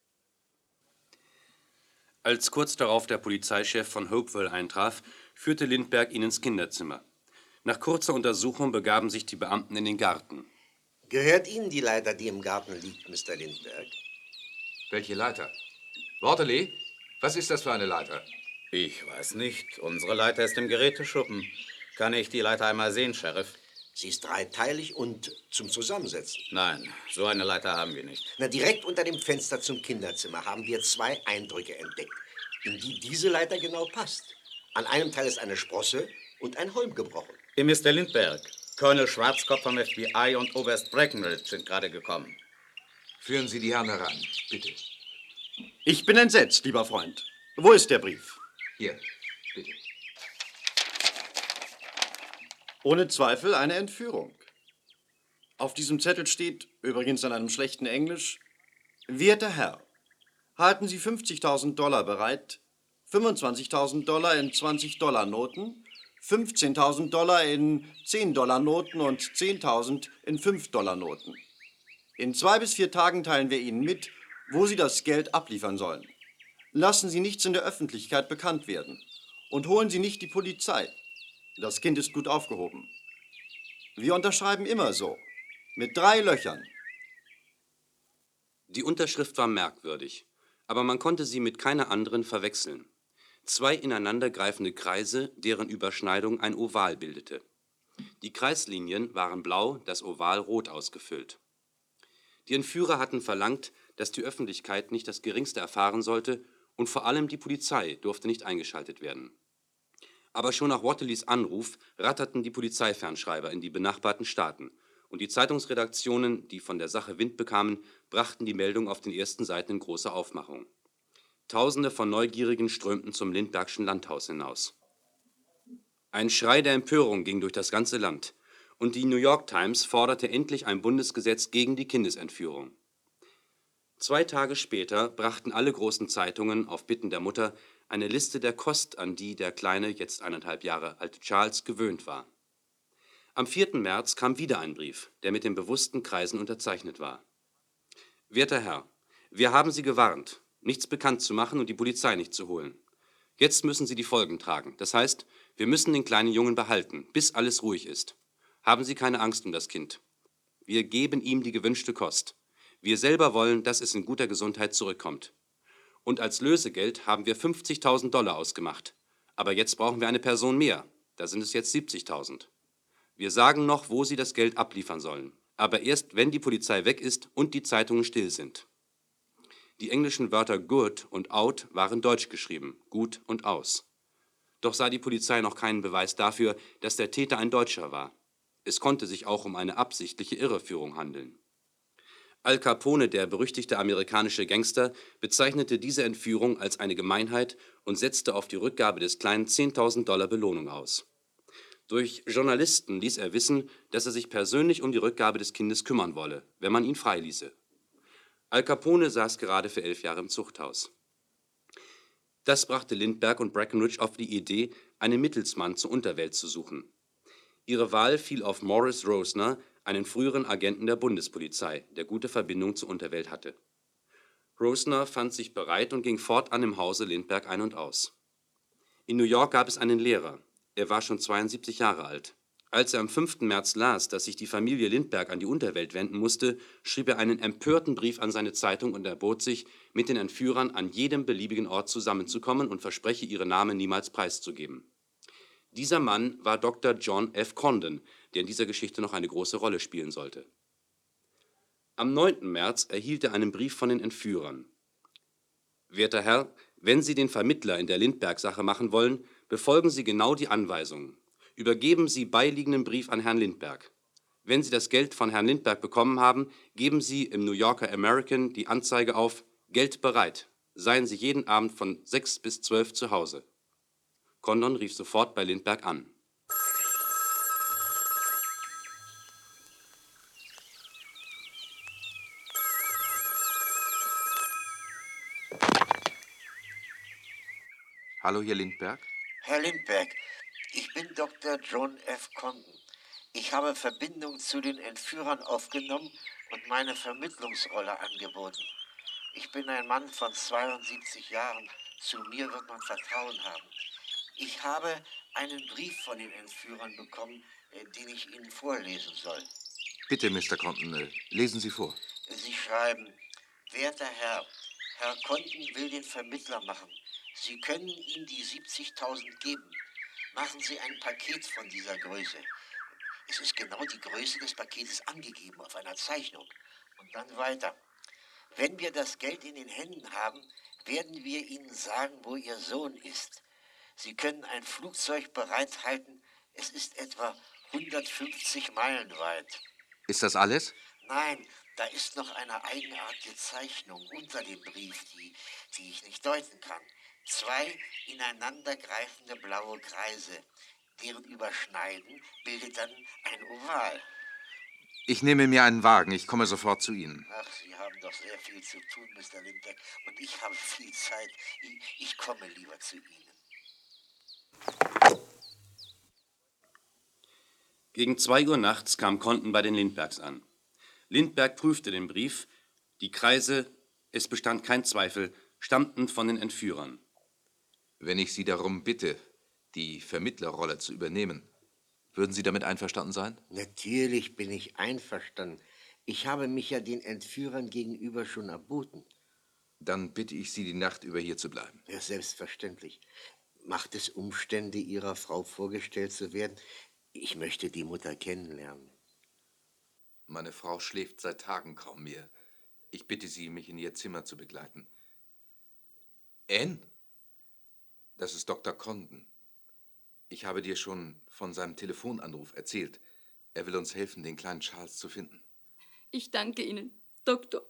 Als kurz darauf der Polizeichef von Hopewell eintraf, führte Lindbergh ihn ins Kinderzimmer. Nach kurzer Untersuchung begaben sich die Beamten in den Garten. Gehört Ihnen die Leiter, die im Garten liegt, Mr. Lindbergh? Welche Leiter? Watterly, was ist das für eine Leiter? Ich weiß nicht. Unsere Leiter ist im Geräteschuppen. Kann ich die Leiter einmal sehen, Sheriff? Sie ist dreiteilig und zum Zusammensetzen. Nein, so eine Leiter haben wir nicht. Na, direkt unter dem Fenster zum Kinderzimmer haben wir 2 Eindrücke entdeckt, in die diese Leiter genau passt. An einem Teil ist eine Sprosse und ein Holm gebrochen. Mr. Lindbergh, Colonel Schwarzkopf vom FBI und Oberst Breckenridge sind gerade gekommen. Führen Sie die Herren heran, bitte. Ich bin entsetzt, lieber Freund. Wo ist der Brief? Hier, bitte. Ohne Zweifel eine Entführung. Auf diesem Zettel steht, übrigens in einem schlechten Englisch, werter Herr, halten Sie $50.000 bereit, $25.000 in $20-Noten, $15.000 in $10-Noten und $10.000 in $5-Noten. In 2 bis 4 Tagen teilen wir Ihnen mit, wo Sie das Geld abliefern sollen. Lassen Sie nichts in der Öffentlichkeit bekannt werden. Und holen Sie nicht die Polizei. Das Kind ist gut aufgehoben. Wir unterschreiben immer so. Mit 3 Löchern. Die Unterschrift war merkwürdig, aber man konnte sie mit keiner anderen verwechseln. 2 ineinandergreifende Kreise, deren Überschneidung ein Oval bildete. Die Kreislinien waren blau, das Oval rot ausgefüllt. Die Entführer hatten verlangt, dass die Öffentlichkeit nicht das Geringste erfahren sollte und vor allem die Polizei durfte nicht eingeschaltet werden. Aber schon nach Watterlys Anruf ratterten die Polizeifernschreiber in die benachbarten Staaten und die Zeitungsredaktionen, die von der Sache Wind bekamen, brachten die Meldung auf den ersten Seiten in großer Aufmachung. Tausende von Neugierigen strömten zum Lindberghschen Landhaus hinaus. Ein Schrei der Empörung ging durch das ganze Land und die New York Times forderte endlich ein Bundesgesetz gegen die Kindesentführung. 2 Tage später brachten alle großen Zeitungen auf Bitten der Mutter eine Liste der Kost, an die der kleine, jetzt 1,5 Jahre alte Charles gewöhnt war. Am 4. März kam wieder ein Brief, der mit den bewussten Kreisen unterzeichnet war. Werter Herr, wir haben Sie gewarnt, nichts bekannt zu machen und die Polizei nicht zu holen. Jetzt müssen Sie die Folgen tragen. Das heißt, wir müssen den kleinen Jungen behalten, bis alles ruhig ist. Haben Sie keine Angst um das Kind. Wir geben ihm die gewünschte Kost. Wir selber wollen, dass es in guter Gesundheit zurückkommt. Und als Lösegeld haben wir $50.000 ausgemacht. Aber jetzt brauchen wir eine Person mehr. Da sind es jetzt 70.000. Wir sagen noch, wo Sie das Geld abliefern sollen. Aber erst, wenn die Polizei weg ist und die Zeitungen still sind. Die englischen Wörter good und out waren deutsch geschrieben, gut und aus. Doch sah die Polizei noch keinen Beweis dafür, dass der Täter ein Deutscher war. Es konnte sich auch um eine absichtliche Irreführung handeln. Al Capone, der berüchtigte amerikanische Gangster, bezeichnete diese Entführung als eine Gemeinheit und setzte auf die Rückgabe des Kleinen $10.000 Belohnung aus. Durch Journalisten ließ er wissen, dass er sich persönlich um die Rückgabe des Kindes kümmern wolle, wenn man ihn freiließe. Al Capone saß gerade für 11 Jahre im Zuchthaus. Das brachte Lindbergh und Breckinridge auf die Idee, einen Mittelsmann zur Unterwelt zu suchen. Ihre Wahl fiel auf Morris Rosner, einen früheren Agenten der Bundespolizei, der gute Verbindung zur Unterwelt hatte. Rosner fand sich bereit und ging fortan im Hause Lindbergh ein und aus. In New York gab es einen Lehrer. Er war schon 72 Jahre alt. Als er am 5. März las, dass sich die Familie Lindbergh an die Unterwelt wenden musste, schrieb er einen empörten Brief an seine Zeitung und erbot sich, mit den Entführern an jedem beliebigen Ort zusammenzukommen und verspreche, ihre Namen niemals preiszugeben. Dieser Mann war Dr. John F. Condon, der in dieser Geschichte noch eine große Rolle spielen sollte. Am 9. März erhielt er einen Brief von den Entführern. Werter Herr, wenn Sie den Vermittler in der Lindbergh-Sache machen wollen, befolgen Sie genau die Anweisungen. Übergeben Sie beiliegenden Brief an Herrn Lindbergh. Wenn Sie das Geld von Herrn Lindbergh bekommen haben, geben Sie im New Yorker American die Anzeige auf Geld bereit. Seien Sie jeden Abend von 6 bis 12 zu Hause. Condon rief sofort bei Lindbergh an. Hallo, Herr Lindbergh. Herr Lindbergh, ich bin Dr. John F. Condon. Ich habe Verbindung zu den Entführern aufgenommen und meine Vermittlungsrolle angeboten. Ich bin ein Mann von 72 Jahren. Zu mir wird man Vertrauen haben. Ich habe einen Brief von den Entführern bekommen, den ich Ihnen vorlesen soll. Bitte, Mr. Condon, lesen Sie vor. Sie schreiben, werter Herr, Herr Condon will den Vermittler machen. Sie können ihm die 70.000 geben. Machen Sie ein Paket von dieser Größe. Es ist genau die Größe des Paketes angegeben auf einer Zeichnung. Und dann weiter. Wenn wir das Geld in den Händen haben, werden wir Ihnen sagen, wo Ihr Sohn ist. Sie können ein Flugzeug bereithalten. Es ist etwa 150 Meilen weit. Ist das alles? Nein, da ist noch eine eigenartige Zeichnung unter dem Brief, die ich nicht deuten kann. 2 ineinandergreifende blaue Kreise. Deren Überschneiden bildet dann ein Oval. Ich nehme mir einen Wagen. Ich komme sofort zu Ihnen. Ach, Sie haben doch sehr viel zu tun, Mr. Lindbergh. Und ich habe viel Zeit. Ich komme lieber zu Ihnen. Gegen 2 Uhr nachts kam Condon bei den Lindberghs an. Lindbergh prüfte den Brief. Die Kreise Es bestand kein Zweifel, stammten von den Entführern. Wenn ich Sie darum bitte, die Vermittlerrolle zu übernehmen, würden Sie damit einverstanden sein? Natürlich bin ich einverstanden. Ich habe mich ja den Entführern gegenüber schon erboten. Dann bitte ich Sie, die Nacht über hier zu bleiben. Ja, selbstverständlich. Macht es Umstände, Ihrer Frau vorgestellt zu werden? Ich möchte die Mutter kennenlernen. Meine Frau schläft seit Tagen kaum mehr. Ich bitte Sie, mich in ihr Zimmer zu begleiten. Anne? Das ist Dr. Condon. Ich habe dir schon von seinem Telefonanruf erzählt. Er will uns helfen, den kleinen Charles zu finden. Ich danke Ihnen, Doktor.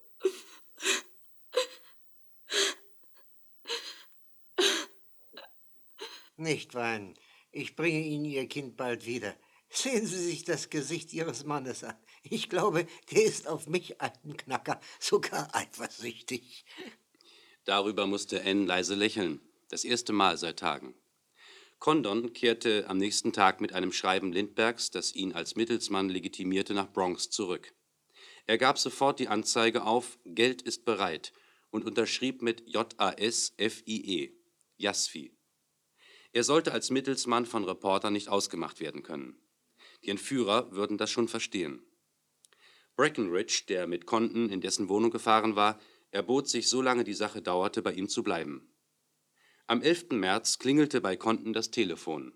Nicht weinen. Ich bringe Ihnen Ihr Kind bald wieder. Sehen Sie sich das Gesicht Ihres Mannes an. Ich glaube, der ist auf mich, alten Knacker, sogar eifersüchtig. Darüber musste Anne leise lächeln, das erste Mal seit Tagen. Condon kehrte am nächsten Tag mit einem Schreiben Lindberghs, das ihn als Mittelsmann legitimierte, nach Bronx zurück. Er gab sofort die Anzeige auf, Geld ist bereit, und unterschrieb mit J-A-S-F-I-E, Jasfi. Er sollte als Mittelsmann von Reportern nicht ausgemacht werden können. Die Entführer würden das schon verstehen. Breckenridge, der mit Condon in dessen Wohnung gefahren war, erbot sich, solange die Sache dauerte, bei ihm zu bleiben. Am 11. März klingelte bei Condon das Telefon.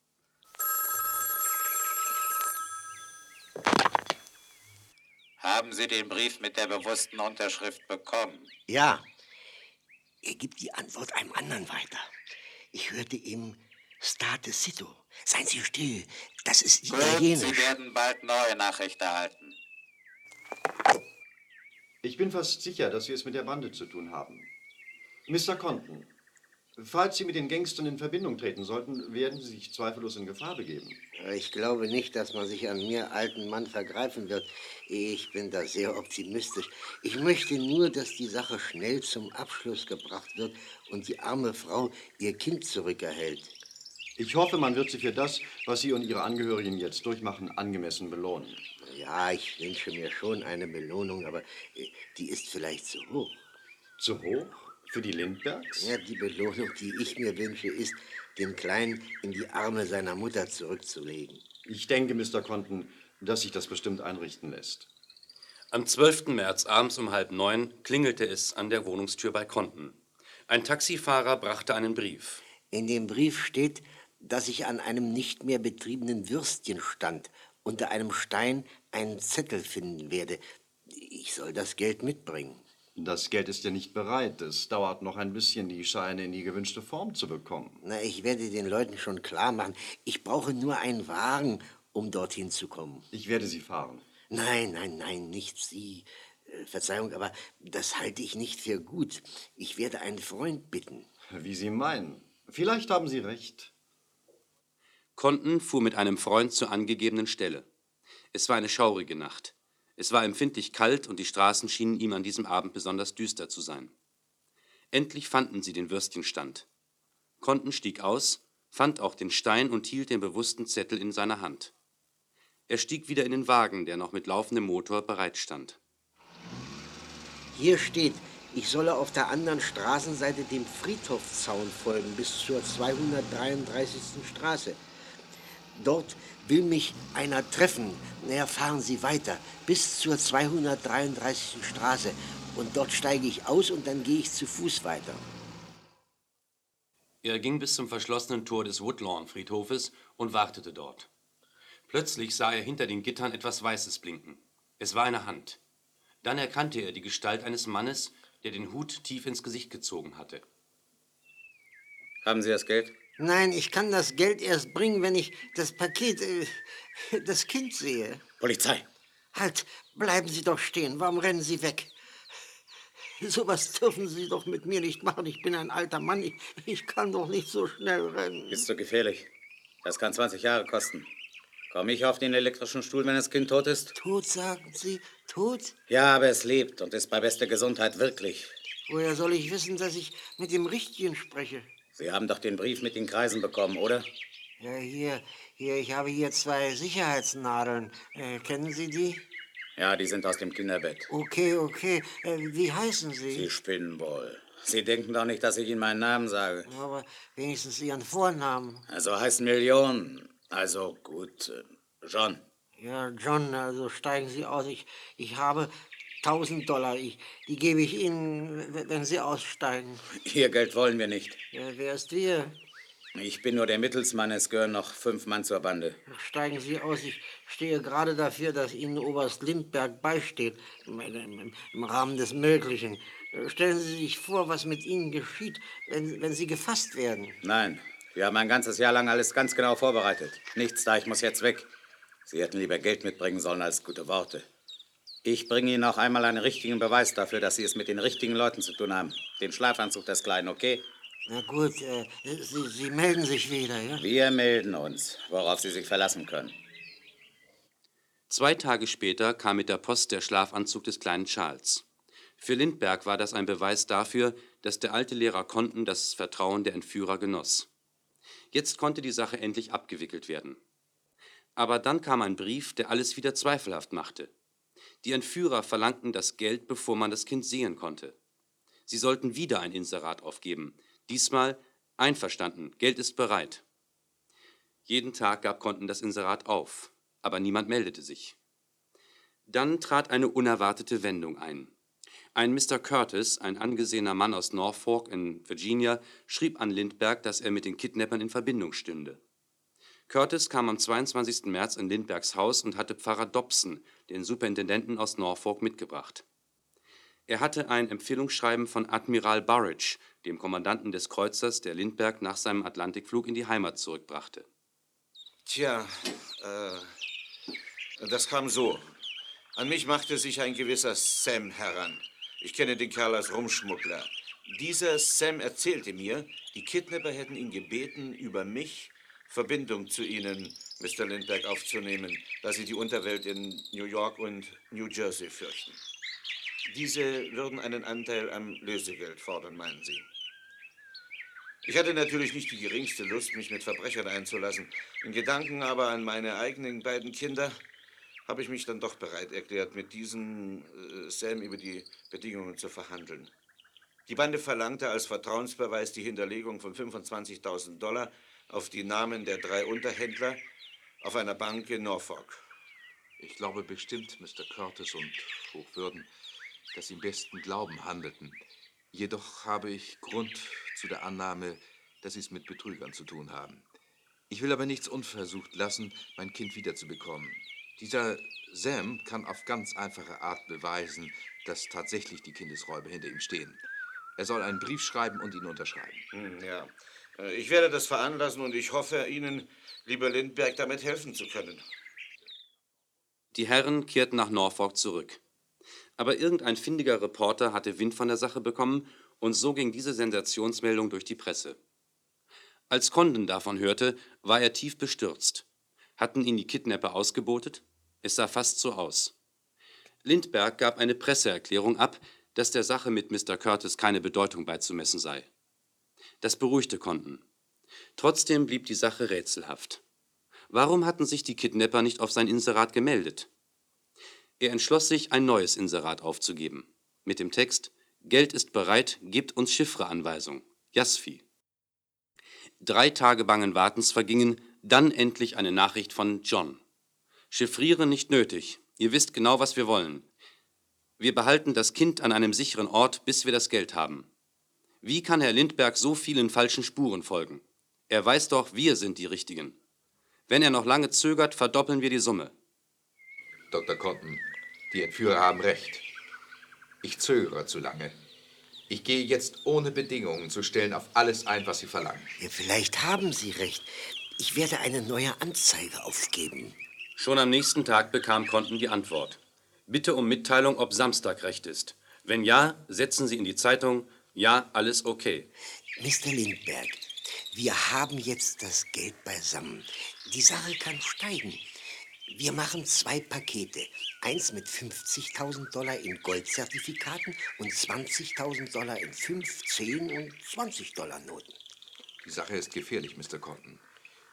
Haben Sie den Brief mit der bewussten Unterschrift bekommen? Ja. Er gibt die Antwort einem anderen weiter. Ich hörte ihm State Sito. Seien Sie still, das ist Gut, Italienisch. Sie werden bald neue Nachricht erhalten. Ich bin fast sicher, dass wir es mit der Bande zu tun haben. Mr. Condon, falls Sie mit den Gangstern in Verbindung treten sollten, werden Sie sich zweifellos in Gefahr begeben. Ich glaube nicht, dass man sich an mir, alten Mann, vergreifen wird. Ich bin da sehr optimistisch. Ich möchte nur, dass die Sache schnell zum Abschluss gebracht wird und die arme Frau ihr Kind zurückerhält. Ich hoffe, man wird Sie für das, was Sie und Ihre Angehörigen jetzt durchmachen, angemessen belohnen. Ja, ich wünsche mir schon eine Belohnung, aber die ist vielleicht zu hoch. Zu hoch? Für die Lindberghs? Ja, die Belohnung, die ich mir wünsche, ist, den Kleinen in die Arme seiner Mutter zurückzulegen. Ich denke, Mr. Condon, dass sich das bestimmt einrichten lässt. Am 12. März abends um 8:30 klingelte es an der Wohnungstür bei Condon. Ein Taxifahrer brachte einen Brief. In dem Brief steht, dass ich an einem nicht mehr betriebenen Würstchenstand unter einem Stein einen Zettel finden werde. Ich soll das Geld mitbringen. Das Geld ist ja nicht bereit. Es dauert noch ein bisschen, die Scheine in die gewünschte Form zu bekommen. Na, ich werde den Leuten schon klar machen, ich brauche nur einen Wagen, um dorthin zu kommen. Ich werde Sie fahren. Nein, nein, nein, nicht Sie. Verzeihung, aber das halte ich nicht für gut. Ich werde einen Freund bitten. Wie Sie meinen. Vielleicht haben Sie recht. Condon fuhr mit einem Freund zur angegebenen Stelle. Es war eine schaurige Nacht. Es war empfindlich kalt und die Straßen schienen ihm an diesem Abend besonders düster zu sein. Endlich fanden sie den Würstchenstand. Condon stieg aus, fand auch den Stein und hielt den bewussten Zettel in seiner Hand. Er stieg wieder in den Wagen, der noch mit laufendem Motor bereitstand. Hier steht, ich solle auf der anderen Straßenseite dem Friedhofszaun folgen bis zur 233. Straße. Dort will mich einer treffen. Naja, fahren Sie weiter bis zur 233. Straße. Und dort steige ich aus und dann gehe ich zu Fuß weiter. Er ging bis zum verschlossenen Tor des Woodlawn-Friedhofes und wartete dort. Plötzlich sah er hinter den Gittern etwas Weißes blinken. Es war eine Hand. Dann erkannte er die Gestalt eines Mannes, der den Hut tief ins Gesicht gezogen hatte. Haben Sie das Geld? Nein, ich kann das Geld erst bringen, wenn ich das Paket, das Kind sehe. Polizei! Halt, bleiben Sie doch stehen. Warum rennen Sie weg? Sowas dürfen Sie doch mit mir nicht machen. Ich bin ein alter Mann. Ich kann doch nicht so schnell rennen. Ist so gefährlich. Das kann 20 Jahre kosten. Komme ich auf den elektrischen Stuhl, wenn das Kind tot ist? Tot, sagen Sie? Tot? Ja, aber es lebt und ist bei bester Gesundheit, wirklich. Woher soll ich wissen, dass ich mit dem Richtigen spreche? Sie haben doch den Brief mit den Kreisen bekommen, oder? Ja, hier, ich habe hier 2 Sicherheitsnadeln. Kennen Sie die? Ja, die sind aus dem Kinderbett. Okay, okay. Wie heißen Sie Sie? spinnen wohl. Sie denken doch nicht, dass ich Ihnen meinen Namen sage. Aber wenigstens Ihren Vornamen. Also heißen Millionen. Also gut, John. Ja, John, also steigen Sie aus. Ich habe $1000. Die gebe ich Ihnen, wenn Sie aussteigen. Ihr Geld wollen wir nicht. Ja, wer ist wir? Ich bin nur der Mittelsmann, es gehören noch 5 Mann zur Bande. Steigen Sie aus. Ich stehe gerade dafür, dass Ihnen Oberst Lindberg beisteht, im Rahmen des Möglichen. Stellen Sie sich vor, was mit Ihnen geschieht, wenn Sie gefasst werden. Nein, wir haben ein ganzes Jahr lang alles ganz genau vorbereitet. Nichts da, ich muss jetzt weg. Sie hätten lieber Geld mitbringen sollen als gute Worte. Ich bringe Ihnen auch einmal einen richtigen Beweis dafür, dass Sie es mit den richtigen Leuten zu tun haben. Den Schlafanzug des Kleinen, okay? Na gut, Sie melden sich wieder, ja? Wir melden uns, worauf Sie sich verlassen können. 2 Tage später kam mit der Post der Schlafanzug des kleinen Charles. Für Lindberg war das ein Beweis dafür, dass der alte Lehrer Condon das Vertrauen der Entführer genoss. Jetzt konnte die Sache endlich abgewickelt werden. Aber dann kam ein Brief, der alles wieder zweifelhaft machte. Die Entführer verlangten das Geld, bevor man das Kind sehen konnte. Sie sollten wieder ein Inserat aufgeben. Diesmal einverstanden, Geld ist bereit. Jeden Tag gab Condon das Inserat auf, aber niemand meldete sich. Dann trat eine unerwartete Wendung ein. Ein Mr. Curtis, ein angesehener Mann aus Norfolk in Virginia, schrieb an Lindberg, dass er mit den Kidnappern in Verbindung stünde. Curtis kam am 22. März in Lindbergs Haus und hatte Pfarrer Dobson, den Superintendenten aus Norfolk, mitgebracht. Er hatte ein Empfehlungsschreiben von Admiral Burridge, dem Kommandanten des Kreuzers, der Lindberg nach seinem Atlantikflug in die Heimat zurückbrachte. Tja, das kam so. An mich machte sich ein gewisser Sam heran. Ich kenne den Kerl als Rumschmuggler. Dieser Sam erzählte mir, die Kidnapper hätten ihn gebeten, über mich Verbindung zu Ihnen, Mr. Lindberg, aufzunehmen, da Sie die Unterwelt in New York und New Jersey fürchten. Diese würden einen Anteil am Lösegeld fordern, meinen Sie. Ich hatte natürlich nicht die geringste Lust, mich mit Verbrechern einzulassen. In Gedanken aber an meine eigenen beiden Kinder habe ich mich dann doch bereit erklärt, mit diesem Sam über die Bedingungen zu verhandeln. Die Bande verlangte als Vertrauensbeweis die Hinterlegung von $25.000 auf die Namen der 3 Unterhändler auf einer Bank in Norfolk. Ich glaube bestimmt, Mr. Curtis und Hochwürden, dass Sie im besten Glauben handelten. Jedoch habe ich Grund zu der Annahme, dass Sie es mit Betrügern zu tun haben. Ich will aber nichts unversucht lassen, mein Kind wiederzubekommen. Dieser Sam kann auf ganz einfache Art beweisen, dass tatsächlich die Kindesräuber hinter ihm stehen. Er soll einen Brief schreiben und ihn unterschreiben. Ja, ich werde das veranlassen und ich hoffe, Ihnen, lieber Lindberg, damit helfen zu können. Die Herren kehrten nach Norfolk zurück. Aber irgendein findiger Reporter hatte Wind von der Sache bekommen und so ging diese Sensationsmeldung durch die Presse. Als Condon davon hörte, war er tief bestürzt. Hatten ihn die Kidnapper ausgebotet? Es sah fast so aus. Lindberg gab eine Presseerklärung ab, dass der Sache mit Mr. Curtis keine Bedeutung beizumessen sei. Das beruhigte Condon. Trotzdem blieb die Sache rätselhaft. Warum hatten sich die Kidnapper nicht auf sein Inserat gemeldet? Er entschloss sich, ein neues Inserat aufzugeben. Mit dem Text: Geld ist bereit, gebt uns Chiffreanweisung. Jasfi. 3 Tage bangen Wartens vergingen, dann endlich eine Nachricht von John. Chiffrieren nicht nötig. Ihr wisst genau, was wir wollen. Wir behalten das Kind an einem sicheren Ort, bis wir das Geld haben. Wie kann Herr Lindberg so vielen falschen Spuren folgen? Er weiß doch, wir sind die Richtigen. Wenn er noch lange zögert, verdoppeln wir die Summe. Dr. Condon, die Entführer haben recht. Ich zögere zu lange. Ich gehe jetzt ohne Bedingungen zu stellen auf alles ein, was Sie verlangen. Ja, vielleicht haben Sie recht. Ich werde eine neue Anzeige aufgeben. Schon am nächsten Tag bekam Condon die Antwort. Bitte um Mitteilung, ob Samstag recht ist. Wenn ja, setzen Sie in die Zeitung: Ja, alles okay. Mr. Lindberg, wir haben jetzt das Geld beisammen. Die Sache kann steigen. Wir machen 2 Pakete. Eins mit $50.000 in Goldzertifikaten und $20.000 in 5, 10 und $20 Noten. Die Sache ist gefährlich, Mr. Condon.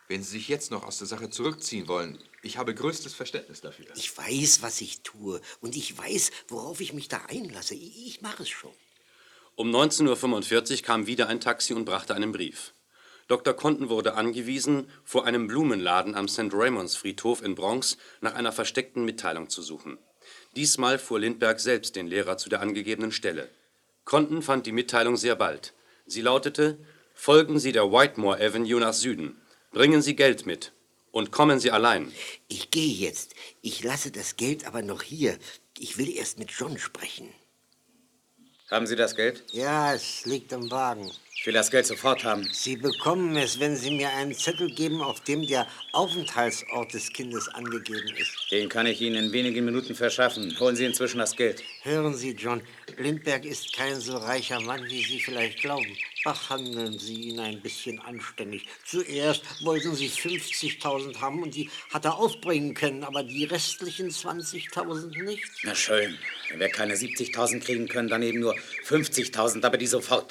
Wenn Sie sich jetzt noch aus der Sache zurückziehen wollen, ich habe größtes Verständnis dafür. Ich weiß, was ich tue. Und ich weiß, worauf ich mich da einlasse. Ich mache es schon. Um 19:45 Uhr kam wieder ein Taxi und brachte einen Brief. Dr. Condon wurde angewiesen, vor einem Blumenladen am St. Raymonds Friedhof in Bronx nach einer versteckten Mitteilung zu suchen. Diesmal fuhr Lindbergh selbst den Lehrer zu der angegebenen Stelle. Condon fand die Mitteilung sehr bald. Sie lautete: Folgen Sie der Whitemore Avenue nach Süden. Bringen Sie Geld mit. Und kommen Sie allein. Ich gehe jetzt. Ich lasse das Geld aber noch hier. Ich will erst mit John sprechen. Haben Sie das Geld? Ja, es liegt im Wagen. Ich will das Geld sofort haben. Sie bekommen es, wenn Sie mir einen Zettel geben, auf dem der Aufenthaltsort des Kindes angegeben ist. Den kann ich Ihnen in wenigen Minuten verschaffen. Holen Sie inzwischen das Geld. Hören Sie, John, Lindbergh ist kein so reicher Mann, wie Sie vielleicht glauben. Behandeln Sie ihn ein bisschen anständig. Zuerst wollten Sie 50.000 haben und die hat er aufbringen können, aber die restlichen 20.000 nicht. Na schön. Wenn wir keine 70.000 kriegen können, dann eben nur 50.000, aber die sofort.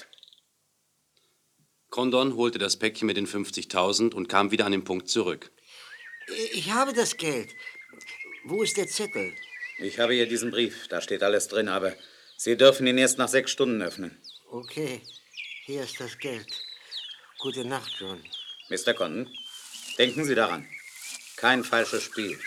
Condon holte das Päckchen mit den 50.000 und kam wieder an den Punkt zurück. Ich habe das Geld. Wo ist der Zettel? Ich habe hier diesen Brief. Da steht alles drin, aber Sie dürfen ihn erst nach 6 Stunden öffnen. Okay, hier ist das Geld. Gute Nacht, John. Mr. Condon, denken Sie daran. Kein falsches Spiel.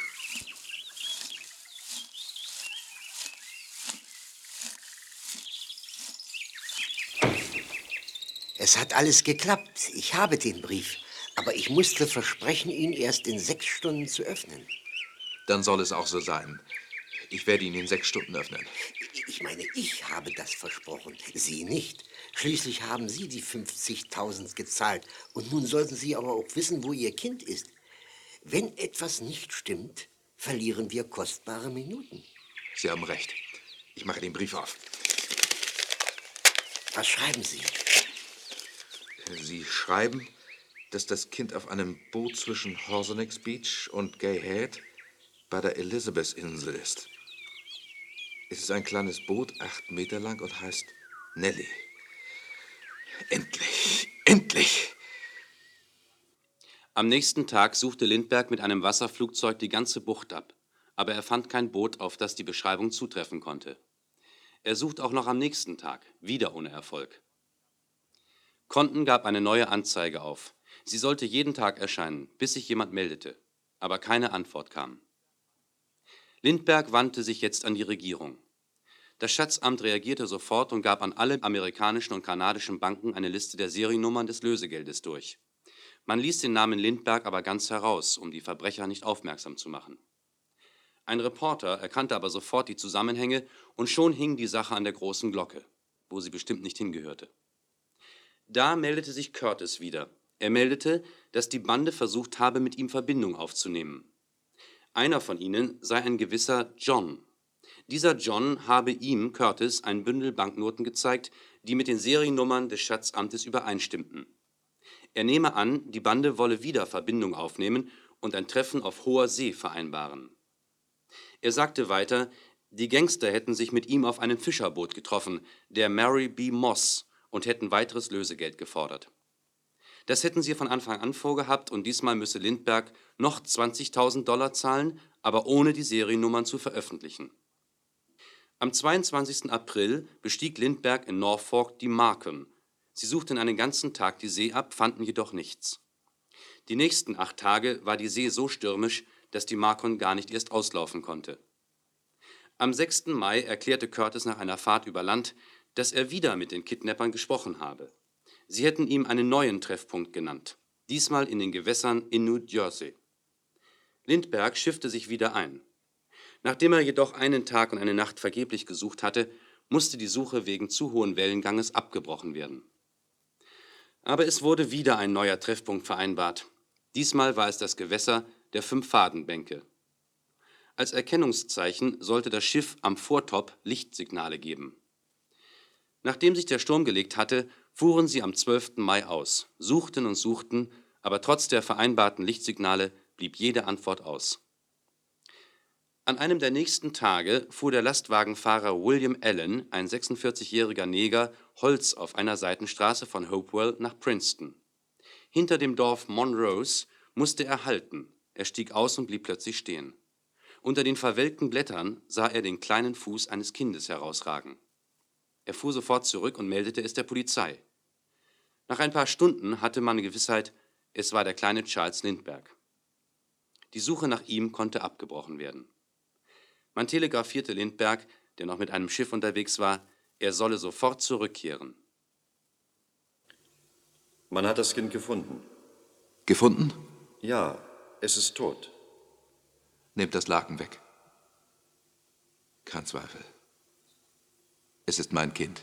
Es hat alles geklappt. Ich habe den Brief. Aber ich musste versprechen, ihn erst in 6 Stunden zu öffnen. Dann soll es auch so sein. Ich werde ihn in 6 Stunden öffnen. Ich meine, ich habe das versprochen, Sie nicht. Schließlich haben Sie die 50.000 gezahlt. Und nun sollten Sie aber auch wissen, wo Ihr Kind ist. Wenn etwas nicht stimmt, verlieren wir kostbare Minuten. Sie haben recht. Ich mache den Brief auf. Was schreiben Sie? Sie schreiben, dass das Kind auf einem Boot zwischen Horsonix Beach und Gay Head bei der Elizabeth-Insel ist. Es ist ein kleines Boot, 8 Meter lang und heißt Nellie. Endlich, endlich! Am nächsten Tag suchte Lindbergh mit einem Wasserflugzeug die ganze Bucht ab, aber er fand kein Boot, auf das die Beschreibung zutreffen konnte. Er sucht auch noch am nächsten Tag, wieder ohne Erfolg. Condon gab eine neue Anzeige auf. Sie sollte jeden Tag erscheinen, bis sich jemand meldete, aber keine Antwort kam. Lindbergh wandte sich jetzt an die Regierung. Das Schatzamt reagierte sofort und gab an alle amerikanischen und kanadischen Banken eine Liste der Seriennummern des Lösegeldes durch. Man ließ den Namen Lindbergh aber ganz heraus, um die Verbrecher nicht aufmerksam zu machen. Ein Reporter erkannte aber sofort die Zusammenhänge und schon hing die Sache an der großen Glocke, wo sie bestimmt nicht hingehörte. Da meldete sich Curtis wieder. Er meldete, dass die Bande versucht habe, mit ihm Verbindung aufzunehmen. Einer von ihnen sei ein gewisser John. Dieser John habe ihm, Curtis, ein Bündel Banknoten gezeigt, die mit den Seriennummern des Schatzamtes übereinstimmten. Er nehme an, die Bande wolle wieder Verbindung aufnehmen und ein Treffen auf hoher See vereinbaren. Er sagte weiter, die Gangster hätten sich mit ihm auf einem Fischerboot getroffen, der Mary B. Moss, und hätten weiteres Lösegeld gefordert. Das hätten sie von Anfang an vorgehabt und diesmal müsse Lindbergh noch $20.000 zahlen, aber ohne die Seriennummern zu veröffentlichen. Am 22. April bestieg Lindbergh in Norfolk die Marken. Sie suchten einen ganzen Tag die See ab, fanden jedoch nichts. Die nächsten 8 Tage war die See so stürmisch, dass die Marken gar nicht erst auslaufen konnte. Am 6. Mai erklärte Curtis nach einer Fahrt über Land, dass er wieder mit den Kidnappern gesprochen habe. Sie hätten ihm einen neuen Treffpunkt genannt, diesmal in den Gewässern in New Jersey. Lindbergh schiffte sich wieder ein. Nachdem er jedoch einen Tag und eine Nacht vergeblich gesucht hatte, musste die Suche wegen zu hohen Wellenganges abgebrochen werden. Aber es wurde wieder ein neuer Treffpunkt vereinbart. Diesmal war es das Gewässer der 5 Fadenbänke. Als Erkennungszeichen sollte das Schiff am Vortop Lichtsignale geben. Nachdem sich der Sturm gelegt hatte, fuhren sie am 12. Mai aus, suchten und suchten, aber trotz der vereinbarten Lichtsignale blieb jede Antwort aus. An einem der nächsten Tage fuhr der Lastwagenfahrer William Allen, ein 46-jähriger Neger, Holz auf einer Seitenstraße von Hopewell nach Princeton. Hinter dem Dorf Monrose musste er halten. Er stieg aus und blieb plötzlich stehen. Unter den verwelkten Blättern sah er den kleinen Fuß eines Kindes herausragen. Er fuhr sofort zurück und meldete es der Polizei. Nach ein paar Stunden hatte man Gewissheit, es war der kleine Charles Lindbergh. Die Suche nach ihm konnte abgebrochen werden. Man telegrafierte Lindbergh, der noch mit einem Schiff unterwegs war, er solle sofort zurückkehren. Man hat das Kind gefunden. Gefunden? Ja, es ist tot. Nehmt das Laken weg. Kein Zweifel. Es ist mein Kind.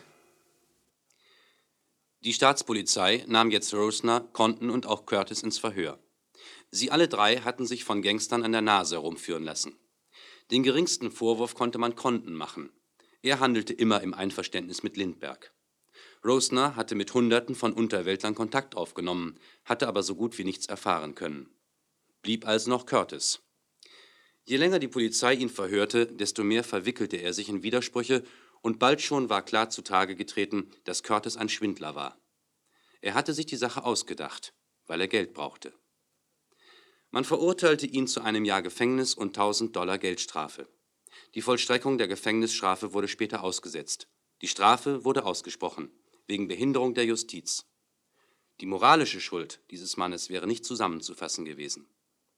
Die Staatspolizei nahm jetzt Rosner, Condon und auch Curtis ins Verhör. Sie alle drei hatten sich von Gangstern an der Nase herumführen lassen. Den geringsten Vorwurf konnte man Condon machen. Er handelte immer im Einverständnis mit Lindbergh. Rosner hatte mit Hunderten von Unterweltlern Kontakt aufgenommen, hatte aber so gut wie nichts erfahren können. Blieb also noch Curtis. Je länger die Polizei ihn verhörte, desto mehr verwickelte er sich in Widersprüche und bald schon war klar zutage getreten, dass Curtis ein Schwindler war. Er hatte sich die Sache ausgedacht, weil er Geld brauchte. Man verurteilte ihn zu einem Jahr Gefängnis und $1000 Geldstrafe. Die Vollstreckung der Gefängnisstrafe wurde später ausgesetzt. Die Strafe wurde ausgesprochen, wegen Behinderung der Justiz. Die moralische Schuld dieses Mannes wäre nicht zusammenzufassen gewesen.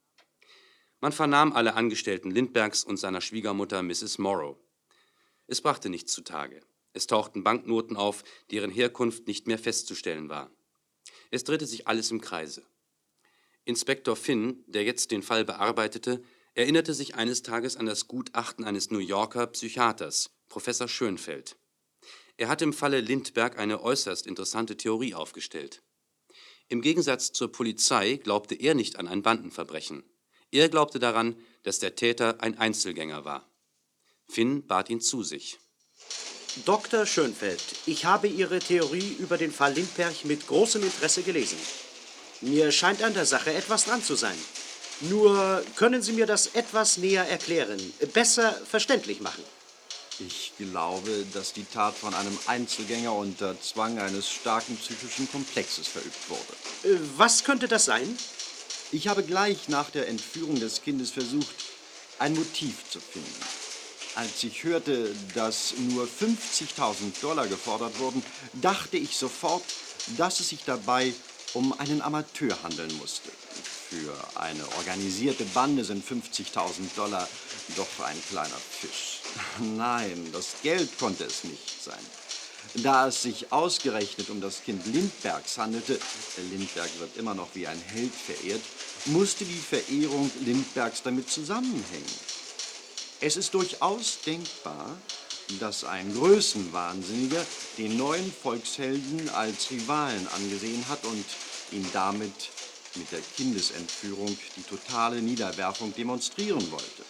Man vernahm alle Angestellten Lindberghs und seiner Schwiegermutter Mrs. Morrow. Es brachte nichts zutage. Es tauchten Banknoten auf, deren Herkunft nicht mehr festzustellen war. Es drehte sich alles im Kreise. Inspektor Finn, der jetzt den Fall bearbeitete, erinnerte sich eines Tages an das Gutachten eines New Yorker Psychiaters, Professor Schönfeld. Er hatte im Falle Lindbergh eine äußerst interessante Theorie aufgestellt. Im Gegensatz zur Polizei glaubte er nicht an ein Bandenverbrechen. Er glaubte daran, dass der Täter ein Einzelgänger war. Finn bat ihn zu sich. Dr. Schönfeld, ich habe Ihre Theorie über den Fall Lindbergh mit großem Interesse gelesen. Mir scheint an der Sache etwas dran zu sein. Nur können Sie mir das etwas näher erklären, besser verständlich machen. Ich glaube, dass die Tat von einem Einzelgänger unter Zwang eines starken psychischen Komplexes verübt wurde. Was könnte das sein? Ich habe gleich nach der Entführung des Kindes versucht, ein Motiv zu finden. Als ich hörte, dass nur $50.000 gefordert wurden, dachte ich sofort, dass es sich dabei um einen Amateur handeln musste. Für eine organisierte Bande sind $50.000 doch ein kleiner Fisch. Nein, das Geld konnte es nicht sein. Da es sich ausgerechnet um das Kind Lindberghs handelte, Lindbergh wird immer noch wie ein Held verehrt, musste die Verehrung Lindberghs damit zusammenhängen. Es ist durchaus denkbar, dass ein Größenwahnsinniger den neuen Volkshelden als Rivalen angesehen hat und ihn damit mit der Kindesentführung die totale Niederwerfung demonstrieren wollte.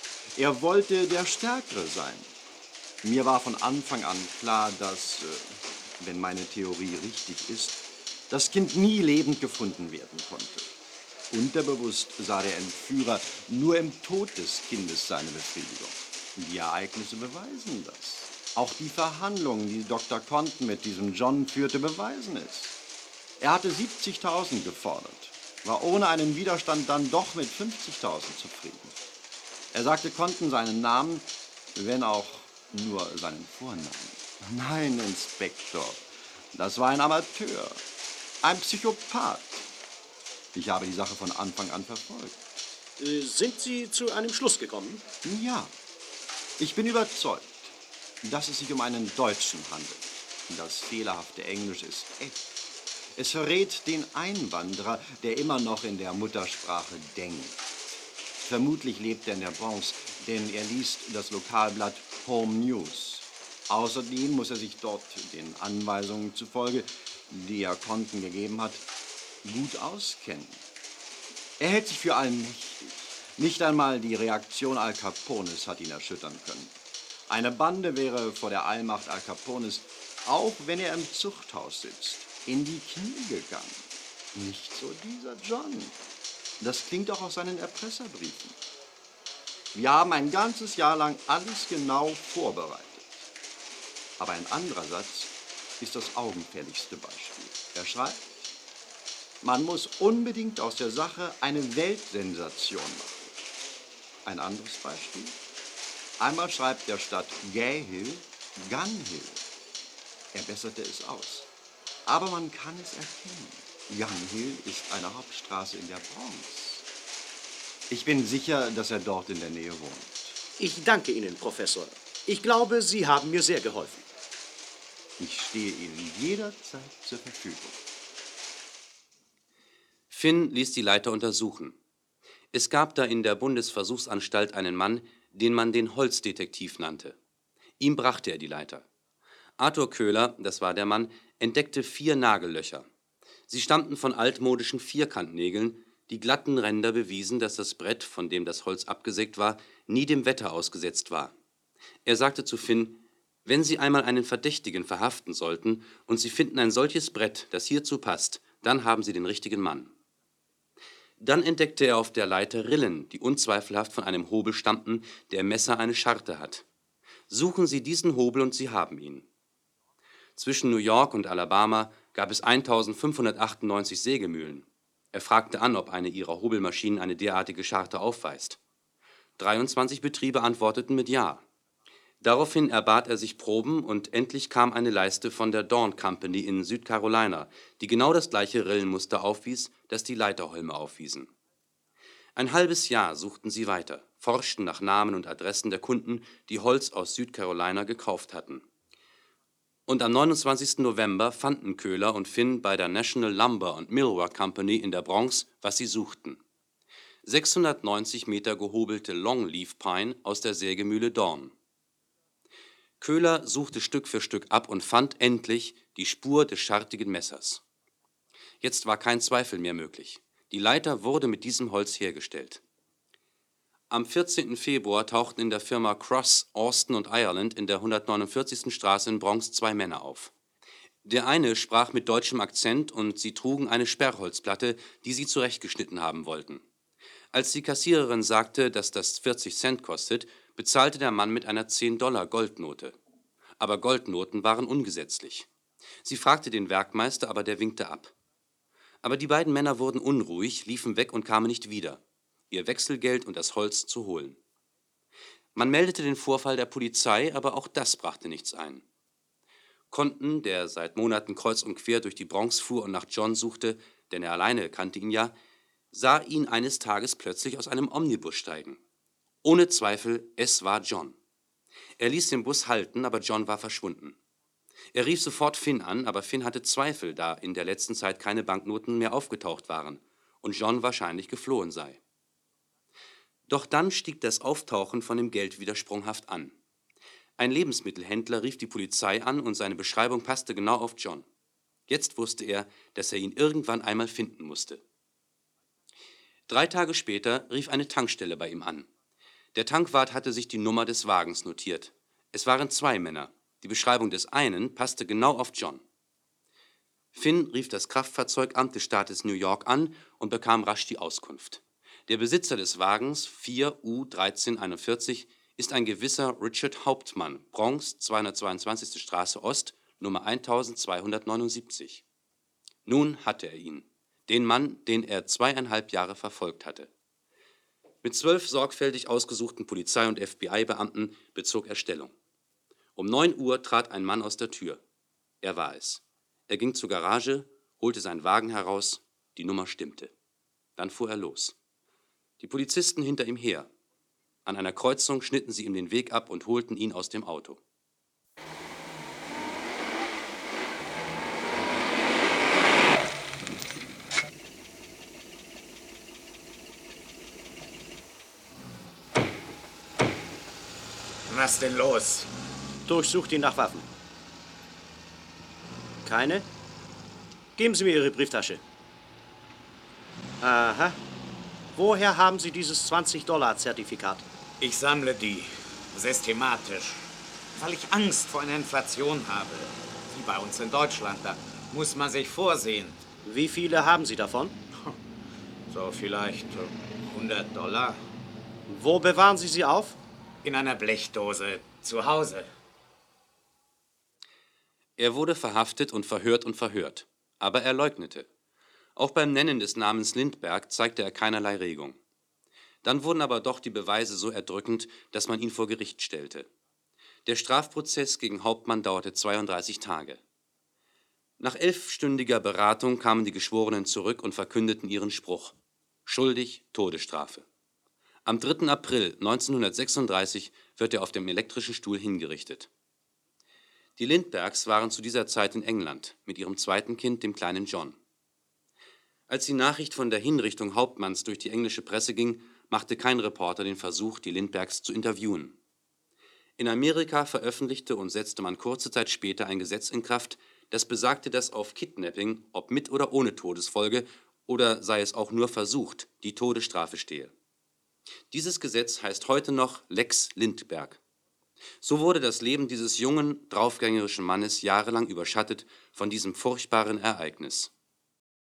Er wollte der Stärkere sein. Mir war von Anfang an klar, dass, wenn meine Theorie richtig ist, das Kind nie lebend gefunden werden konnte. Unterbewusst sah der Entführer nur im Tod des Kindes seine Befriedigung. Die Ereignisse beweisen das. Auch die Verhandlungen, die Dr. Condon mit diesem John führte, beweisen es. Er hatte 70.000 gefordert, war ohne einen Widerstand dann doch mit 50.000 zufrieden. Er sagte Condon seinen Namen, wenn auch nur seinen Vornamen. Nein, Inspektor, das war ein Amateur, ein Psychopath. Ich habe die Sache von Anfang an verfolgt. Sind Sie zu einem Schluss gekommen? Ja. Ich bin überzeugt, dass es sich um einen Deutschen handelt. Das fehlerhafte Englisch ist echt. Es verrät den Einwanderer, der immer noch in der Muttersprache denkt. Vermutlich lebt er in der Bronx, denn er liest das Lokalblatt Home News. Außerdem muss er sich dort den Anweisungen zufolge, die er Condon gegeben hat, gut auskennen. Er hält sich für allmächtig. Nicht einmal die Reaktion Al Capones hat ihn erschüttern können. Eine Bande wäre vor der Allmacht Al Capones, auch wenn er im Zuchthaus sitzt, in die Knie gegangen. Nicht so dieser John. Das klingt auch aus seinen Erpresserbriefen. Wir haben ein ganzes Jahr lang alles genau vorbereitet. Aber ein anderer Satz ist das augenfälligste Beispiel. Er schreibt, Man muss unbedingt aus der Sache eine Weltsensation machen. Ein anderes Beispiel. Einmal schreibt er statt Gay Hill Gun Hill. Er besserte es aus. Aber man kann es erkennen. Gun Hill ist eine Hauptstraße in der Bronx. Ich bin sicher, dass er dort in der Nähe wohnt. Ich danke Ihnen, Professor. Ich glaube, Sie haben mir sehr geholfen. Ich stehe Ihnen jederzeit zur Verfügung. Finn ließ die Leiter untersuchen. Es gab da in der Bundesversuchsanstalt einen Mann, den man den Holzdetektiv nannte. Ihm brachte er die Leiter. Arthur Köhler, das war der Mann, entdeckte 4 Nagellöcher. Sie stammten von altmodischen Vierkantnägeln. Die glatten Ränder bewiesen, dass das Brett, von dem das Holz abgesägt war, nie dem Wetter ausgesetzt war. Er sagte zu Finn, wenn Sie einmal einen Verdächtigen verhaften sollten und Sie finden ein solches Brett, das hierzu passt, dann haben Sie den richtigen Mann. Dann entdeckte er auf der Leiter Rillen, die unzweifelhaft von einem Hobel stammten, der im Messer eine Scharte hat. Suchen Sie diesen Hobel und Sie haben ihn. Zwischen New York und Alabama gab es 1598 Sägemühlen. Er fragte an, ob eine ihrer Hobelmaschinen eine derartige Scharte aufweist. 23 Betriebe antworteten mit Ja. Daraufhin erbat er sich Proben und endlich kam eine Leiste von der Dawn Company in Südcarolina, die genau das gleiche Rillenmuster aufwies, das die Leiterholme aufwiesen. Ein halbes Jahr suchten sie weiter, forschten nach Namen und Adressen der Kunden, die Holz aus Südcarolina gekauft hatten. Und am 29. November fanden Köhler und Finn bei der National Lumber and Millwork Company in der Bronx, was sie suchten. 690 Meter gehobelte Longleaf Pine aus der Sägemühle Dawn. Köhler suchte Stück für Stück ab und fand endlich die Spur des schartigen Messers. Jetzt war kein Zweifel mehr möglich. Die Leiter wurde mit diesem Holz hergestellt. Am 14. Februar tauchten in der Firma Cross, Austin und Ireland in der 149. Straße in Bronx 2 Männer auf. Der eine sprach mit deutschem Akzent und sie trugen eine Sperrholzplatte, die sie zurechtgeschnitten haben wollten. Als die Kassiererin sagte, dass das 40 Cent kostet, bezahlte der Mann mit einer 10$ Goldnote. Aber Goldnoten waren ungesetzlich. Sie fragte den Werkmeister, aber der winkte ab. Aber die beiden Männer wurden unruhig, liefen weg und kamen nicht wieder, ihr Wechselgeld und das Holz zu holen. Man meldete den Vorfall der Polizei, aber auch das brachte nichts ein. Conton, der seit Monaten kreuz und quer durch die Bronx fuhr und nach John suchte, denn er alleine kannte ihn ja, sah ihn eines Tages plötzlich aus einem Omnibus steigen. Ohne Zweifel, es war John. Er ließ den Bus halten, aber John war verschwunden. Er rief sofort Finn an, aber Finn hatte Zweifel, da in der letzten Zeit keine Banknoten mehr aufgetaucht waren und John wahrscheinlich geflohen sei. Doch dann stieg das Auftauchen von dem Geld wieder sprunghaft an. Ein Lebensmittelhändler rief die Polizei an und seine Beschreibung passte genau auf John. Jetzt wusste er, dass er ihn irgendwann einmal finden musste. 3 Tage später rief eine Tankstelle bei ihm an. Der Tankwart hatte sich die Nummer des Wagens notiert. Es waren 2 Männer. Die Beschreibung des einen passte genau auf John. Finn rief das Kraftfahrzeugamt des Staates New York an und bekam rasch die Auskunft. Der Besitzer des Wagens, 4U1341, ist ein gewisser Richard Hauptmann, Bronx, 222. Straße Ost, Nummer 1279. Nun hatte er ihn, den Mann, den er 2,5 Jahre verfolgt hatte. Mit 12 sorgfältig ausgesuchten Polizei- und FBI-Beamten bezog er Stellung. Um 9 Uhr trat ein Mann aus der Tür. Er war es. Er ging zur Garage, holte seinen Wagen heraus, die Nummer stimmte. Dann fuhr er los. Die Polizisten hinter ihm her. An einer Kreuzung schnitten sie ihm den Weg ab und holten ihn aus dem Auto. Was denn los? Durchsucht ihn nach Waffen. Keine? Geben Sie mir Ihre Brieftasche. Aha. Woher haben Sie dieses $20-Zertifikat? Ich sammle die, systematisch, weil ich Angst vor einer Inflation habe. Wie bei uns in Deutschland, da muss man sich vorsehen. Wie viele haben Sie davon? So vielleicht $100. Wo bewahren Sie sie auf? In einer Blechdose, zu Hause. Er wurde verhaftet und verhört, aber er leugnete. Auch beim Nennen des Namens Lindbergh zeigte er keinerlei Regung. Dann wurden aber doch die Beweise so erdrückend, dass man ihn vor Gericht stellte. Der Strafprozess gegen Hauptmann dauerte 32 Tage. Nach 11-stündiger Beratung kamen die Geschworenen zurück und verkündeten ihren Spruch: Schuldig, Todesstrafe. Am 3. April 1936 wird er auf dem elektrischen Stuhl hingerichtet. Die Lindberghs waren zu dieser Zeit in England mit ihrem zweiten Kind, dem kleinen John. Als die Nachricht von der Hinrichtung Hauptmanns durch die englische Presse ging, machte kein Reporter den Versuch, die Lindberghs zu interviewen. In Amerika veröffentlichte und setzte man kurze Zeit später ein Gesetz in Kraft, das besagte, dass auf Kidnapping, ob mit oder ohne Todesfolge oder sei es auch nur versucht, die Todesstrafe stehe. Dieses Gesetz heißt heute noch Lex Lindbergh. So wurde das Leben dieses jungen, draufgängerischen Mannes jahrelang überschattet von diesem furchtbaren Ereignis.